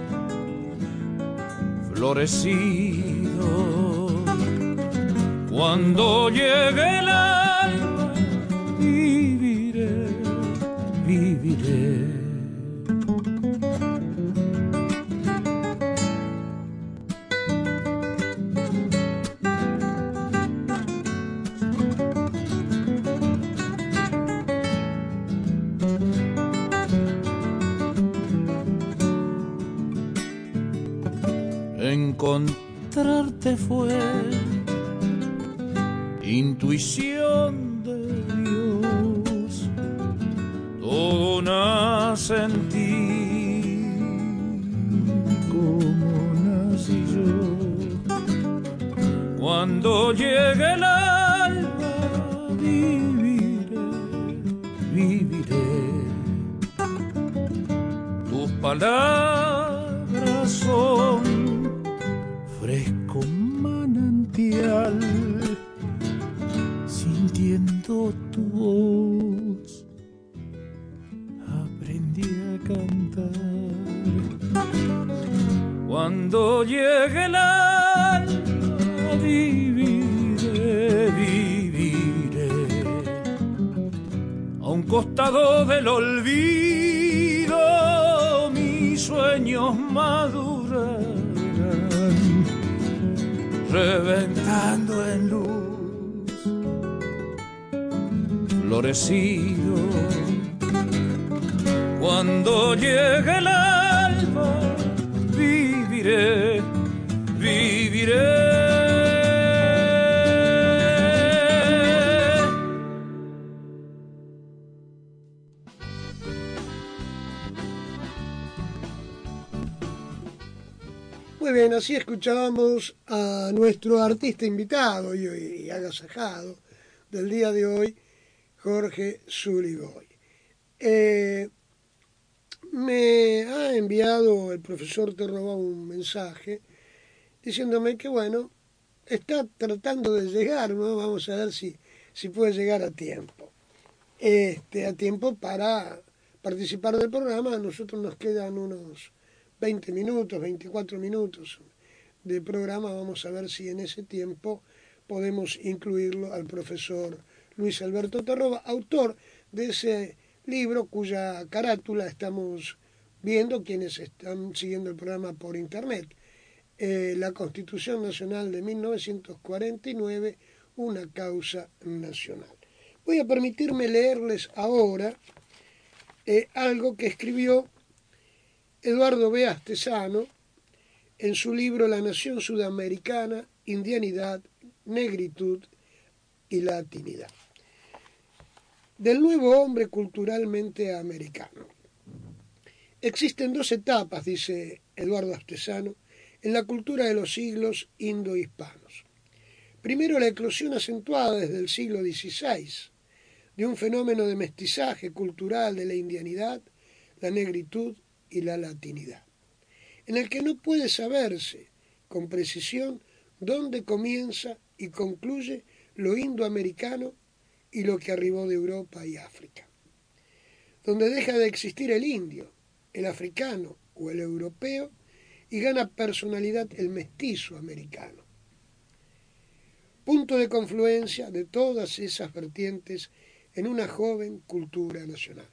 florecido. Cuando llegue el alba, viviré, viviré. Encontrarte fue intuición de Dios, todo nace en ti como nací yo. Cuando llegue el alba, viviré, viviré. Tus palabras son fresco manantial, sintiendo tu voz, aprendí a cantar. Cuando llegue el alba, viviré, viviré a un costado del olvido, mis sueños madurarán, reventando en luz, florecido. Cuando llegue el alba, viviré, viviré. Muy bien, así escuchábamos a nuestro artista invitado y, y agasajado del día de hoy, Jorge Zuligoy. Eh, me ha enviado el profesor Terroba un mensaje diciéndome que, bueno, está tratando de llegar, ¿no? Vamos a ver si, si puede llegar a tiempo. Este, a tiempo para participar del programa. A nosotros nos quedan unos veinte minutos, veinticuatro minutos de programa. Vamos a ver si en ese tiempo podemos incluirlo al profesor Luis Alberto Terroba, autor de ese libro cuya carátula estamos viendo quienes están siguiendo el programa por internet. Eh, la Constitución Nacional de mil novecientos cuarenta y nueve, una causa nacional. Voy a permitirme leerles ahora eh, algo que escribió Eduardo B. Astesano en su libro La Nación Sudamericana, Indianidad, Negritud y Latinidad. Del nuevo hombre culturalmente americano. Existen dos etapas, dice Eduardo Astesano, en la cultura de los siglos indohispanos. Primero, la eclosión acentuada desde el siglo dieciséis de un fenómeno de mestizaje cultural de la indianidad, la negritud y la latinidad, en el que no puede saberse con precisión dónde comienza y concluye lo indoamericano y lo que arribó de Europa y África, donde deja de existir el indio, el africano o el europeo y gana personalidad el mestizo americano. Punto de confluencia de todas esas vertientes en una joven cultura nacional.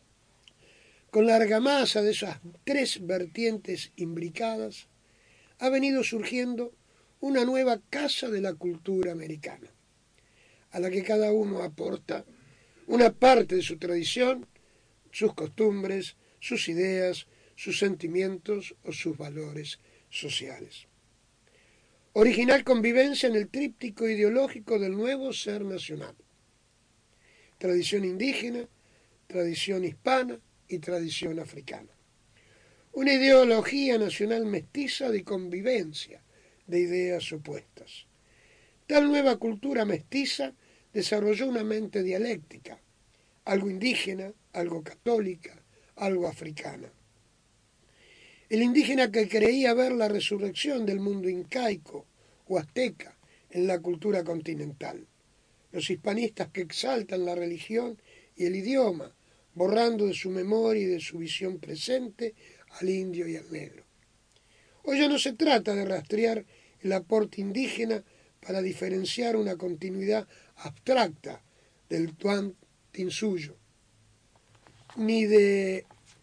Con la argamasa de esas tres vertientes imbricadas, ha venido surgiendo una nueva casa de la cultura americana, a la que cada uno aporta una parte de su tradición, sus costumbres, sus ideas, sus sentimientos o sus valores sociales. original convivencia en el tríptico ideológico del nuevo ser nacional. Tradición indígena, tradición hispana y tradición africana. Una ideología nacional mestiza de convivencia de ideas opuestas. Tal nueva cultura mestiza desarrolló una mente dialéctica, algo indígena, algo católica, algo africana. El indígena que creía ver la resurrección del mundo incaico o azteca en la cultura continental. Los hispanistas que exaltan la religión y el idioma, borrando de su memoria y de su visión presente al indio y al negro. Hoy ya no se trata de rastrear el aporte indígena para diferenciar una continuidad abstracta del Tuan Tinsuyo, ni de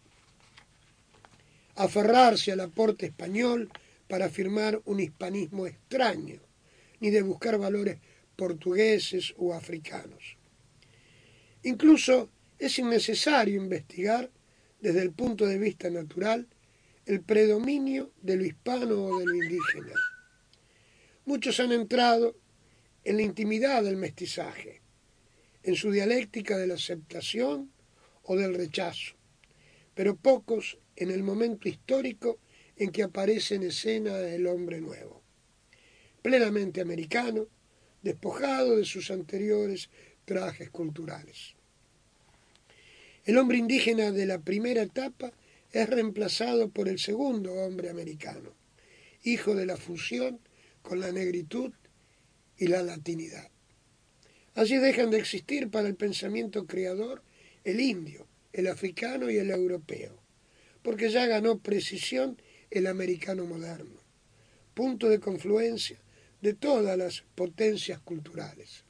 aferrarse al aporte español para afirmar un hispanismo extraño, ni de buscar valores portugueses o africanos. Incluso es innecesario investigar desde el punto de vista natural el predominio de lo hispano o de lo indígena. Muchos han entrado en la intimidad del mestizaje, en su dialéctica de la aceptación o del rechazo, pero pocos en el momento histórico en que aparece en escena el hombre nuevo, plenamente americano, despojado de sus anteriores trajes culturales. El hombre indígena de la primera etapa es reemplazado por el segundo hombre americano, hijo de la fusión con la negritud y la latinidad. Así dejan de existir para el pensamiento creador el indio, el africano y el europeo, porque ya ganó precisión el americano moderno, punto de confluencia de todas las potencias culturales.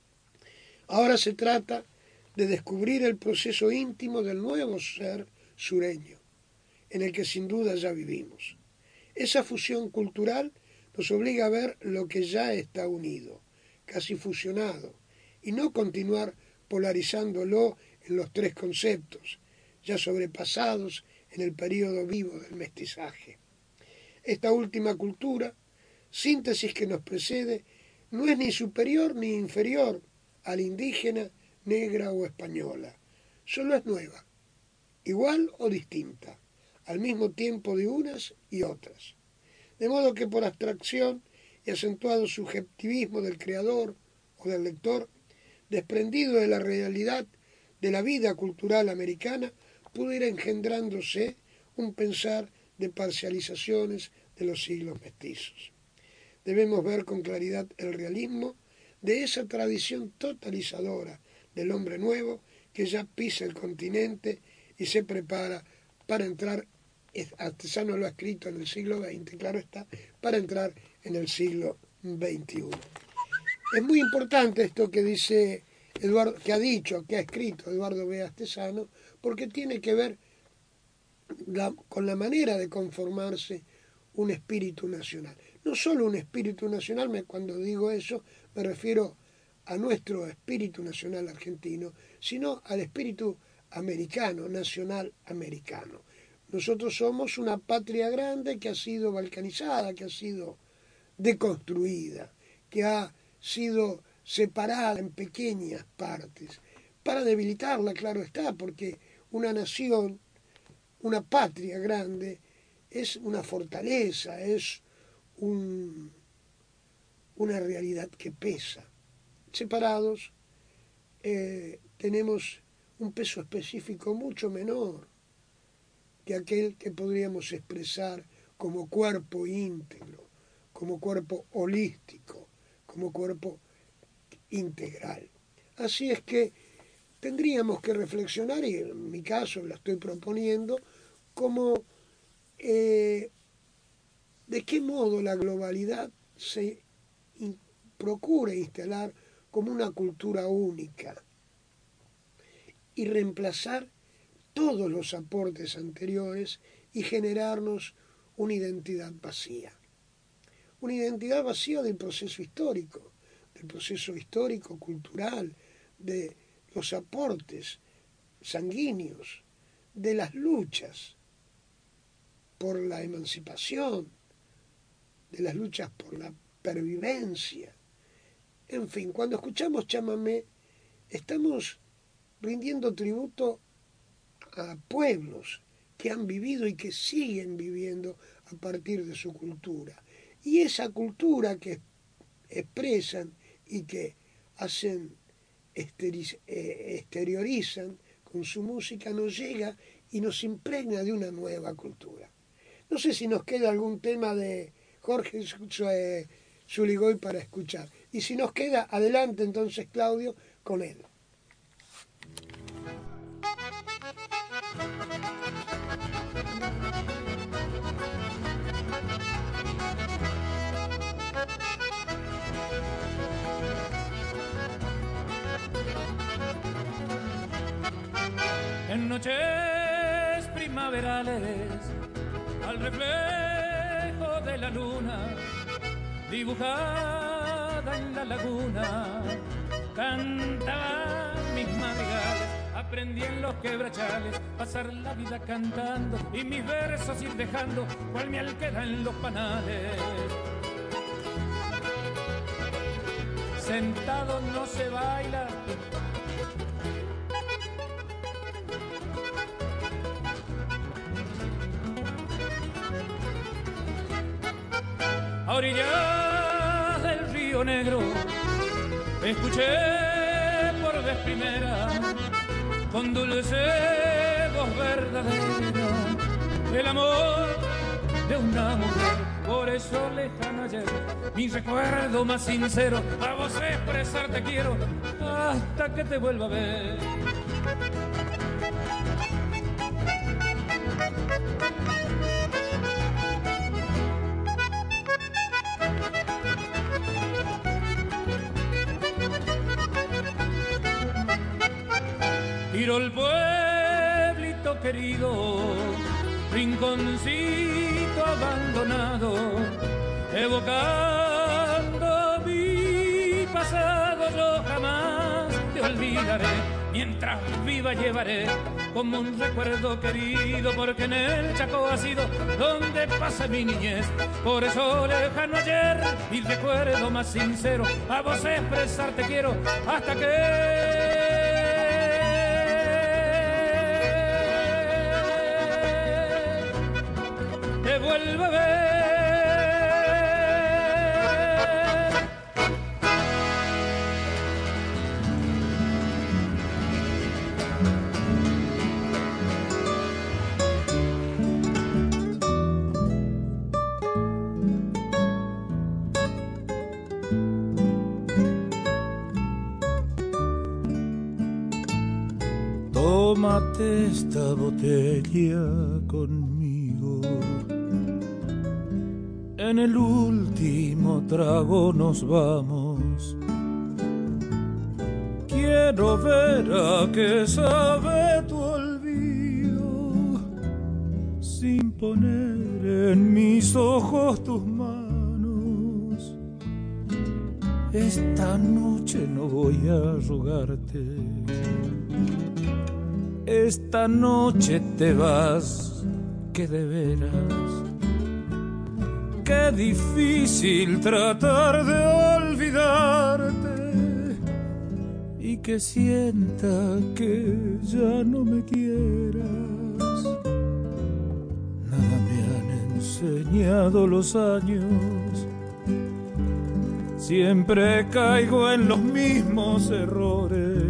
Ahora se trata de descubrir el proceso íntimo del nuevo ser sureño, en el que sin duda ya vivimos. Esa fusión cultural nos obliga a ver lo que ya está unido, casi fusionado, y no continuar polarizándolo en los tres conceptos, ya sobrepasados en el período vivo del mestizaje. Esta última cultura, síntesis que nos precede, no es ni superior ni inferior a la indígena, negra o española, solo es nueva, igual o distinta, al mismo tiempo de unas y otras. De modo que por abstracción y acentuado subjetivismo del creador o del lector, desprendido de la realidad de la vida cultural americana, pudo ir engendrándose un pensar de parcializaciones de los siglos mestizos. Debemos ver con claridad el realismo de esa tradición totalizadora del hombre nuevo que ya pisa el continente y se prepara para entrar, Artesano lo ha escrito en el siglo veinte, claro está, para entrar en el siglo veintiuno. Es muy importante esto que dice Eduardo, que ha dicho, que ha escrito Eduardo B. Artesano, porque tiene que ver la, con la manera de conformarse un espíritu nacional. No solo un espíritu nacional, me, cuando digo eso me refiero a nuestro espíritu nacional argentino, sino al espíritu americano, nacional americano. Nosotros somos una patria grande que ha sido balcanizada, que ha sido deconstruida, que ha sido separada en pequeñas partes, para debilitarla, claro está, porque una nación, una patria grande, es una fortaleza, es un, una realidad que pesa. Separados eh, tenemos un peso específico mucho menor que aquel que podríamos expresar como cuerpo íntegro, como cuerpo holístico, como cuerpo integral. Así es que tendríamos que reflexionar, y en mi caso lo estoy proponiendo, como eh, de qué modo la globalidad se in, procura instalar como una cultura única y reemplazar todos los aportes anteriores y generarnos una identidad vacía. Una identidad vacía del proceso histórico, del proceso histórico, cultural, de los aportes sanguíneos, de las luchas por la emancipación, de las luchas por la pervivencia. En fin, cuando escuchamos chamamé, estamos rindiendo tributo a pueblos que han vivido y que siguen viviendo a partir de su cultura. Y esa cultura que expresan y que hacen, exteriorizan con su música, nos llega y nos impregna de una nueva cultura. No sé si nos queda algún tema de Jorge Zuligoy para escuchar. Y si nos queda, adelante entonces, Claudio, con él. En noches primaverales, al reflejo de la luna, dibujada en la laguna, cantaban mis madrigales. Aprendí en los quebrachales, pasar la vida cantando y mis versos ir dejando, cual miel queda en los panales. Sentado no se baila, a orillas del río Negro, escuché por vez primera, con dulce voz verdadera, el amor de una mujer. Por eso lejano ayer, mi recuerdo más sincero, a vos expresarte quiero, hasta que te vuelva a ver. Tiro el pueblito querido, rinconcito abandonado, evocando mi pasado, yo jamás te olvidaré. Mientras viva llevaré como un recuerdo querido, porque en el Chaco ha sido donde pasa mi niñez. Por eso lejano ayer, mi recuerdo más sincero, a vos expresarte quiero, hasta que te vuelva a ver. Tómate esta botella conmigo, en el último trago nos vamos. Quiero ver a qué sabe tu olvido, sin poner en mis ojos tus manos. Esta noche no voy a rogarte, esta noche te vas, que de veras, qué difícil tratar de olvidarte y que sienta que ya no me quieras. Nada me han enseñado los años, siempre caigo en los mismos errores.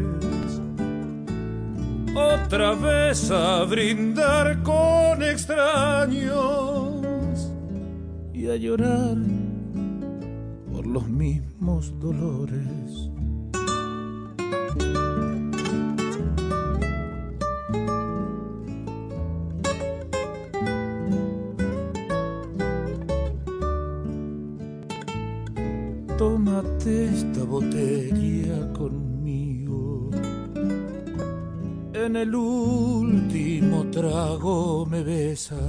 Otra vez a brindar con extraños y a llorar por los mismos dolores. Tómate esta botella conmigo, en el último trago me besas.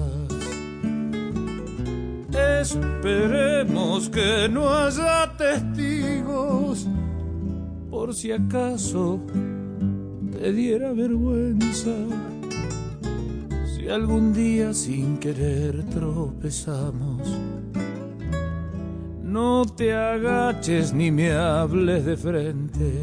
Esperemos que no haya testigos, por si acaso te diera vergüenza. Si algún día sin querer tropezamos, no te agaches ni me hables de frente.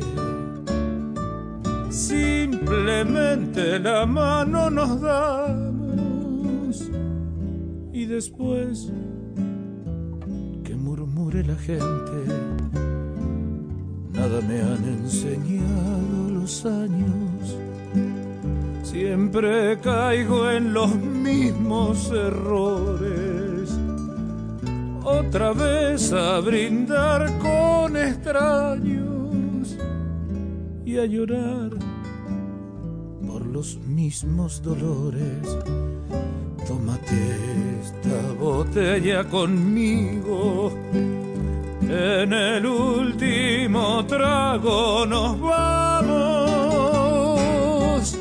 Simplemente la mano nos damos y después que murmure la gente. Nada me han enseñado los años. Siempre caigo en los mismos errores. Otra vez a brindar con extraños y a llorar por los mismos dolores. Tómate esta botella conmigo. En el último trago nos vamos.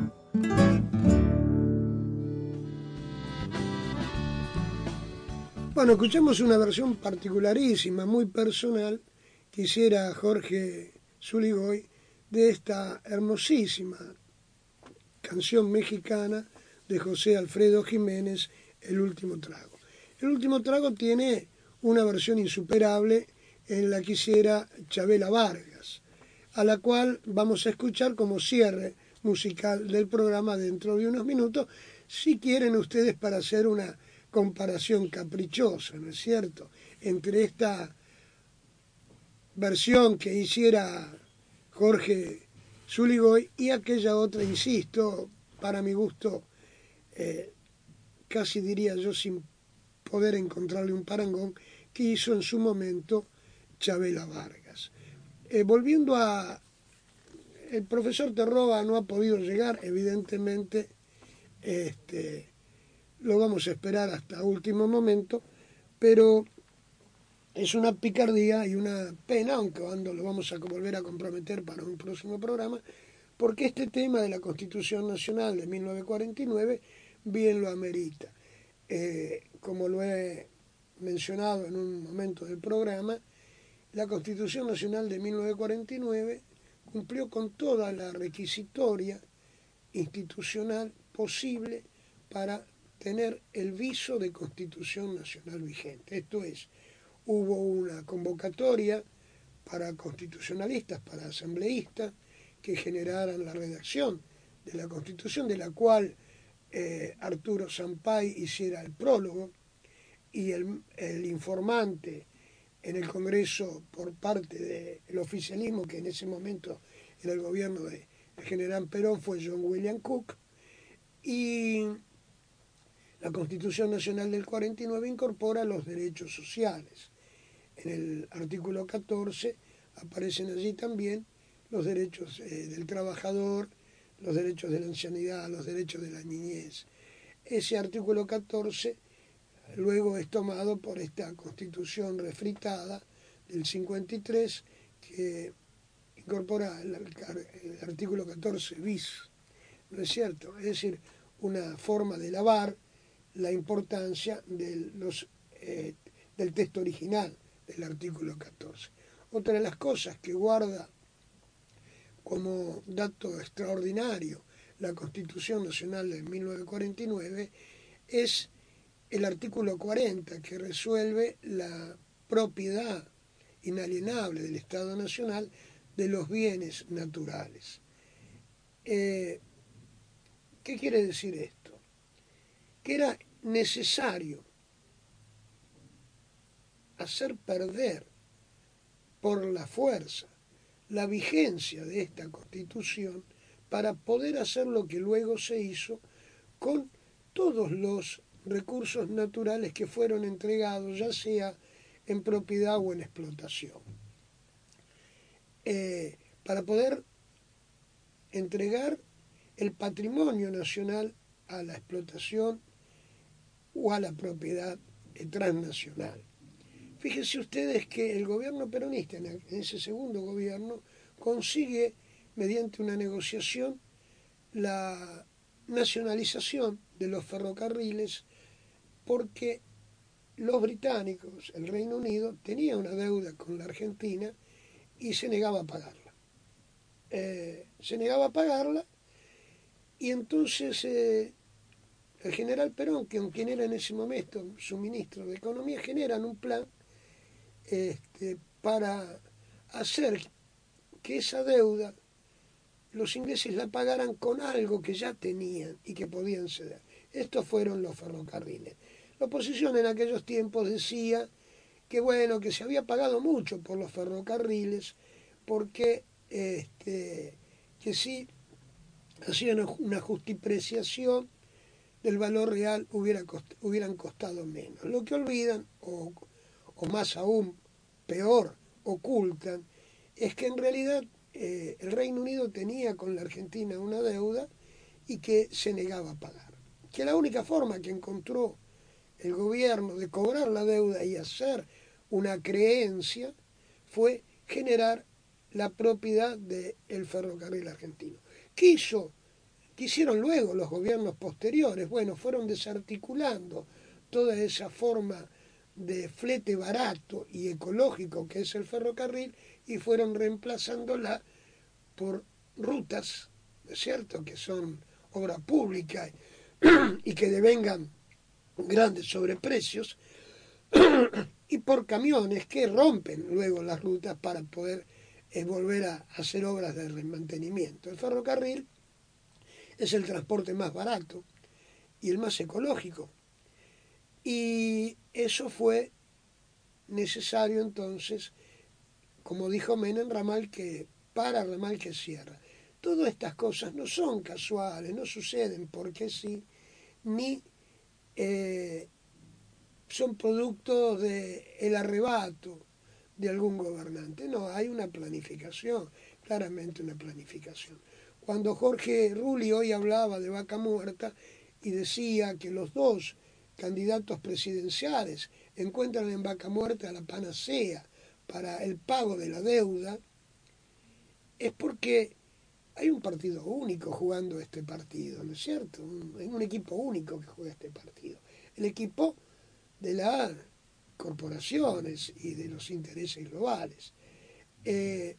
Bueno, escuchamos una versión particularísima, muy personal, que hiciera Jorge Zuligoy de esta hermosísima canción mexicana de José Alfredo Jiménez, El último trago. El último trago tiene una versión insuperable en la que hiciera Chabela Vargas, a la cual vamos a escuchar como cierre musical del programa dentro de unos minutos, si quieren ustedes, para hacer una comparación caprichosa, ¿no es cierto?, entre esta versión que hiciera Jorge Zuligoy y aquella otra, insisto, para mi gusto, eh, casi diría yo sin poder encontrarle un parangón, que hizo en su momento Chabela Vargas. Eh, volviendo a... El profesor Terroba no ha podido llegar, evidentemente, este, lo vamos a esperar hasta último momento, pero es una picardía y una pena, aunque cuando lo vamos a volver a comprometer para un próximo programa, porque este tema de la Constitución Nacional de mil novecientos cuarenta y nueve bien lo amerita. Eh, como lo he mencionado en un momento del programa, la Constitución Nacional de mil novecientos cuarenta y nueve cumplió con toda la requisitoria institucional posible para tener el viso de Constitución Nacional vigente. Esto es, hubo una convocatoria para constitucionalistas, para asambleístas, que generaran la redacción de la Constitución, de la cual eh, Arturo Sampay hiciera el prólogo, y el, el informante en el Congreso por parte del oficialismo, que en ese momento era el gobierno del general Perón, fue John William Cook, y la Constitución Nacional del cuarenta y nueve incorpora los derechos sociales. En el artículo catorce aparecen allí también los derechos eh, del trabajador, los derechos de la ancianidad, los derechos de la niñez. Ese artículo catorce luego es tomado por esta Constitución refritada del cincuenta y tres, que incorpora el, el artículo catorce bis, ¿no es cierto? Es decir, una forma de lavar la importancia de los, eh, del texto original del artículo catorce. Otra de las cosas que guarda como dato extraordinario la Constitución Nacional de mil novecientos cuarenta y nueve es el artículo cuarenta, que resuelve la propiedad inalienable del Estado Nacional de los bienes naturales. Eh, ¿Qué quiere decir esto? Que era necesario hacer perder por la fuerza la vigencia de esta Constitución para poder hacer lo que luego se hizo con todos los recursos naturales que fueron entregados, ya sea en propiedad o en explotación. Eh, para poder entregar el patrimonio nacional a la explotación o a la propiedad transnacional. Fíjense ustedes que el gobierno peronista, en ese segundo gobierno, consigue, mediante una negociación, la nacionalización de los ferrocarriles, porque los británicos, el Reino Unido, tenía una deuda con la Argentina y se negaba a pagarla. Eh, se negaba a pagarla y entonces eh, el general Perón, que quien era en ese momento su ministro de Economía, generan un plan este, para hacer que esa deuda los ingleses la pagaran con algo que ya tenían y que podían ceder. Estos fueron los ferrocarriles. La oposición en aquellos tiempos decía que bueno, que se había pagado mucho por los ferrocarriles, porque este, que sí hacían una justipreciación del valor real, hubiera cost, hubieran costado menos. Lo que olvidan, o, o más aún peor, ocultan, es que en realidad eh, el Reino Unido tenía con la Argentina una deuda y que se negaba a pagar. Que la única forma que encontró el gobierno de cobrar la deuda y hacer una creencia fue generar la propiedad del ferrocarril argentino. Quiso, quisieron luego los gobiernos posteriores, bueno, fueron desarticulando toda esa forma de flete barato y ecológico que es el ferrocarril y fueron reemplazándola por rutas, ¿no es cierto?, que son obra pública y que devengan grandes sobreprecios, y por camiones que rompen luego las rutas para poder eh, volver a hacer obras de mantenimiento. El ferrocarril es el transporte más barato y el más ecológico. Y eso fue necesario entonces, como dijo Menem, ramal que para, ramal que cierra. Todas estas cosas no son casuales, no suceden porque sí, ni eh, son producto del arrebato de algún gobernante. No, hay una planificación, claramente una planificación. Cuando Jorge Rulli hoy hablaba de Vaca Muerta y decía que los dos candidatos presidenciales encuentran en Vaca Muerta la panacea para el pago de la deuda, es porque hay un partido único jugando este partido, ¿no es cierto? Un, un equipo único que juega este partido. El equipo de las corporaciones y de los intereses globales. Eh,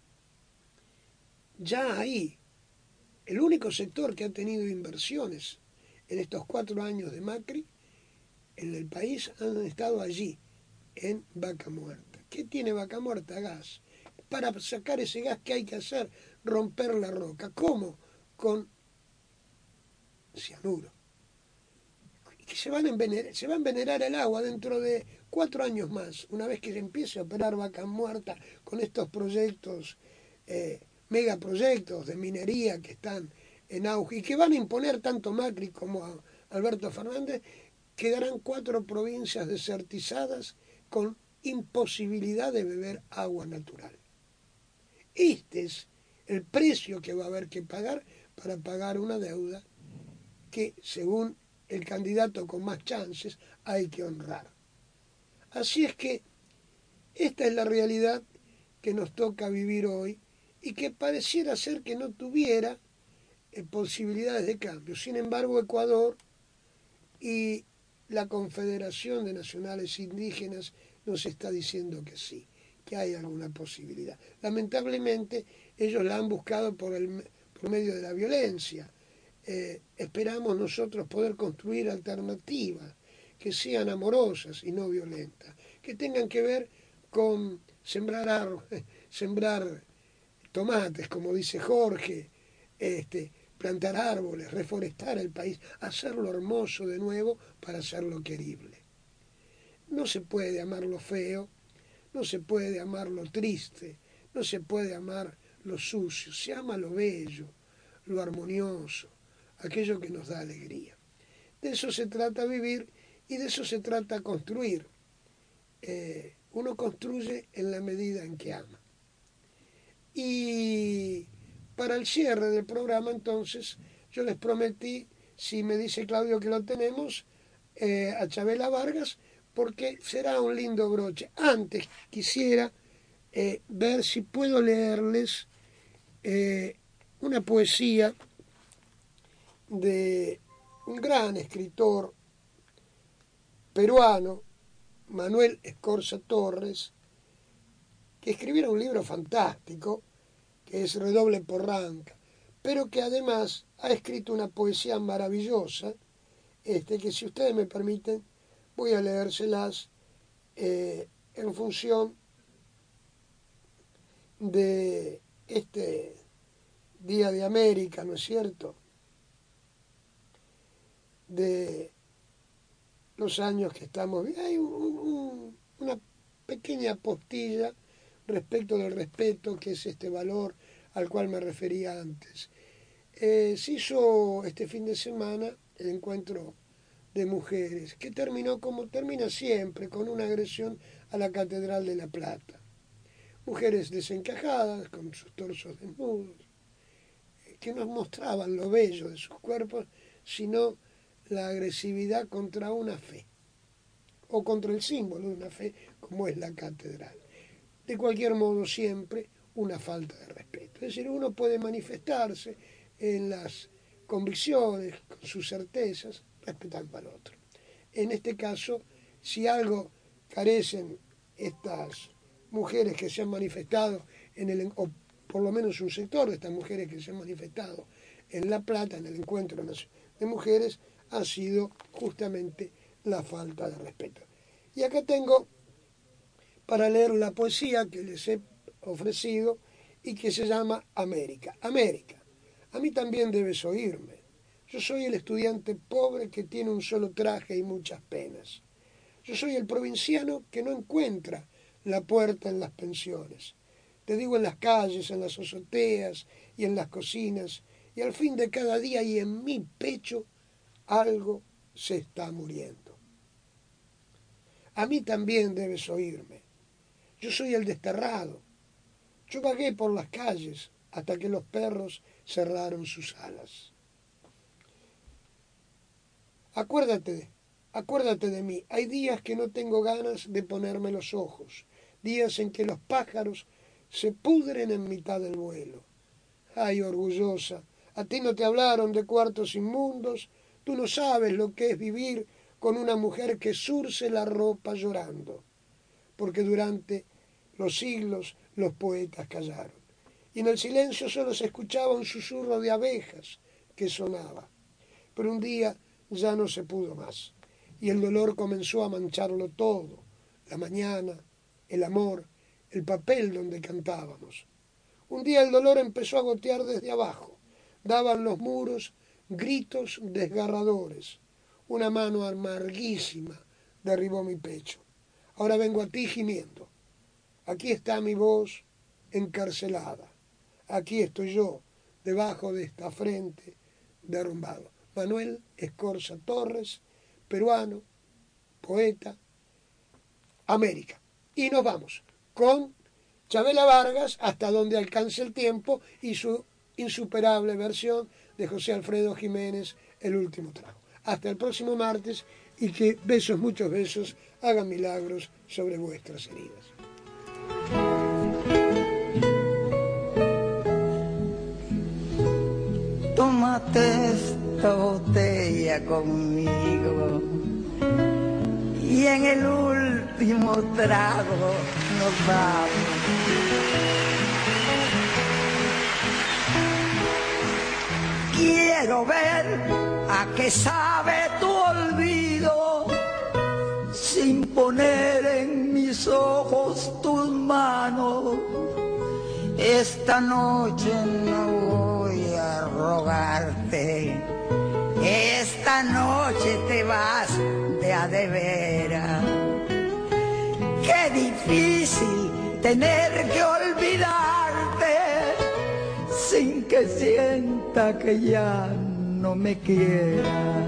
ya ahí, el único sector que ha tenido inversiones en estos cuatro años de Macri en el país han estado allí, en Vaca Muerta. ¿Qué tiene Vaca Muerta? Gas. Para sacar ese gas, ¿qué hay que hacer? Romper la roca. ¿Cómo? Con cianuro. Que se, van a envenenar, se va a envenenar el agua dentro de cuatro años más, una vez que se empiece a operar Vaca Muerta con estos proyectos, eh, megaproyectos de minería que están en auge y que van a imponer tanto Macri como a Alberto Fernández, quedarán cuatro provincias desertizadas con imposibilidad de beber agua natural. Este es el precio que va a haber que pagar para pagar una deuda que, según el candidato con más chances, hay que honrar. Así es que esta es la realidad que nos toca vivir hoy y que pareciera ser que no tuviera eh, posibilidades de cambio. Sin embargo, Ecuador y la Confederación de Nacionales Indígenas nos está diciendo que sí, que hay alguna posibilidad. Lamentablemente, ellos la han buscado por, el, por medio de la violencia. Eh, esperamos nosotros poder construir alternativas que sean amorosas y no violentas, que tengan que ver con sembrar, ar, sembrar tomates, como dice Jorge, este, plantar árboles, reforestar el país, hacerlo hermoso de nuevo para hacerlo querible. No se puede amar lo feo, no se puede amar lo triste, no se puede amar lo sucio, se ama lo bello, lo armonioso, aquello que nos da alegría. De eso se trata vivir y de eso se trata construir. Eh, uno construye en la medida en que ama. Y para el cierre del programa, entonces, yo les prometí, si me dice Claudio que lo tenemos, eh, a Chabela Vargas, porque será un lindo broche. Antes quisiera eh, ver si puedo leerles eh, una poesía de un gran escritor peruano, Manuel Escorza Torres, que escribiera un libro fantástico, que es Redoble Porranca, pero que además ha escrito una poesía maravillosa, este, que si ustedes me permiten, voy a leérselas eh, en función de este Día de América, ¿no es cierto?, de los años que estamos viviendo. Hay un, un, una pequeña postilla respecto del respeto, que es este valor al cual me refería antes. Eh, se hizo este fin de semana el encuentro de mujeres, que terminó como termina siempre, con una agresión a la Catedral de La Plata. Mujeres desencajadas, con sus torsos desnudos, que no mostraban lo bello de sus cuerpos, sino la agresividad contra una fe, o contra el símbolo de una fe, como es la catedral. De cualquier modo, siempre una falta de respeto. Es decir, uno puede manifestarse en las convicciones, con sus certezas, respetando al otro. En este caso, si algo carecen estas mujeres que se han manifestado, en el, o por lo menos un sector de estas mujeres que se han manifestado en La Plata, en el encuentro de mujeres, ha sido justamente la falta de respeto. Y acá tengo para leer la poesía que les he ofrecido y que se llama América. América, a mí también debes oírme. Yo soy el estudiante pobre que tiene un solo traje y muchas penas. Yo soy el provinciano que no encuentra la puerta en las pensiones. Te digo en las calles, en las azoteas y en las cocinas, y al fin de cada día y en mi pecho algo se está muriendo. A mí también debes oírme. Yo soy el desterrado. Yo vagué por las calles hasta que los perros cerraron sus alas. Acuérdate, acuérdate de mí. Hay días que no tengo ganas de ponerme los ojos, días en que los pájaros se pudren en mitad del vuelo. Ay, orgullosa, a ti no te hablaron de cuartos inmundos, tú no sabes lo que es vivir con una mujer que zurce la ropa llorando, porque durante los siglos los poetas callaron, y en el silencio solo se escuchaba un susurro de abejas que sonaba. Pero un día ya no se pudo más, y el dolor comenzó a mancharlo todo, la mañana, el amor, el papel donde cantábamos. Un día el dolor empezó a gotear desde abajo, daban los muros gritos desgarradores. Una mano amarguísima derribó mi pecho. Ahora vengo a ti gimiendo. Aquí está mi voz encarcelada. Aquí estoy yo, debajo de esta frente derrumbado. Manuel Escorza Torres, peruano, poeta, América. Y nos vamos con Chabela Vargas, Hasta donde alcance el tiempo, y su insuperable versión de José Alfredo Jiménez, El último trago. Hasta el próximo martes, y que besos, muchos besos, hagan milagros sobre vuestras heridas. Tómate esta botella conmigo y en el último trago nos vamos. Quiero ver a qué sabe tu olvido sin poner en mis ojos tus manos. Esta noche no voy a rogarte, esta noche te vas de a de veras. Qué difícil tener que olvidarte sin que sienta que ya no me quiera.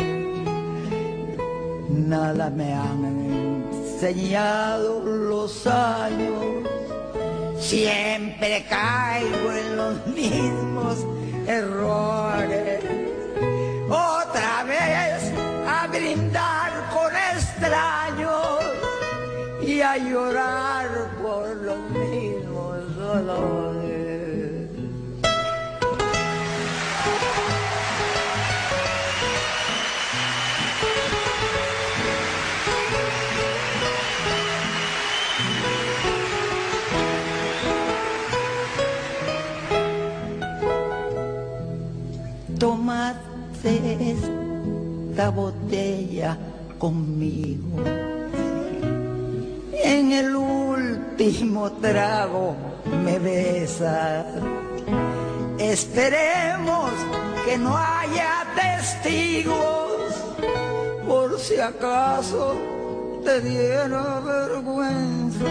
Nada me han enseñado los años, siempre caigo en los mismos errores. Otra vez a brindar con extraños y a llorar por los mismos dolores. Tómate esta botella conmigo en el último trago me besa. Esperemos que no haya testigos, por si acaso te diera vergüenza.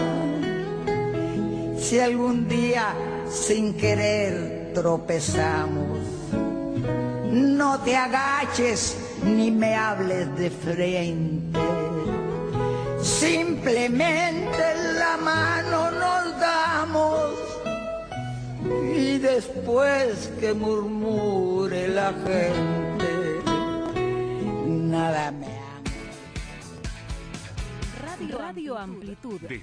Si algún día sin querer tropezamos, no te agaches ni me hables de frente. Simplemente la mano nos damos y después que murmure la gente, nada me ama. Radio, Radio Amplitud. Desde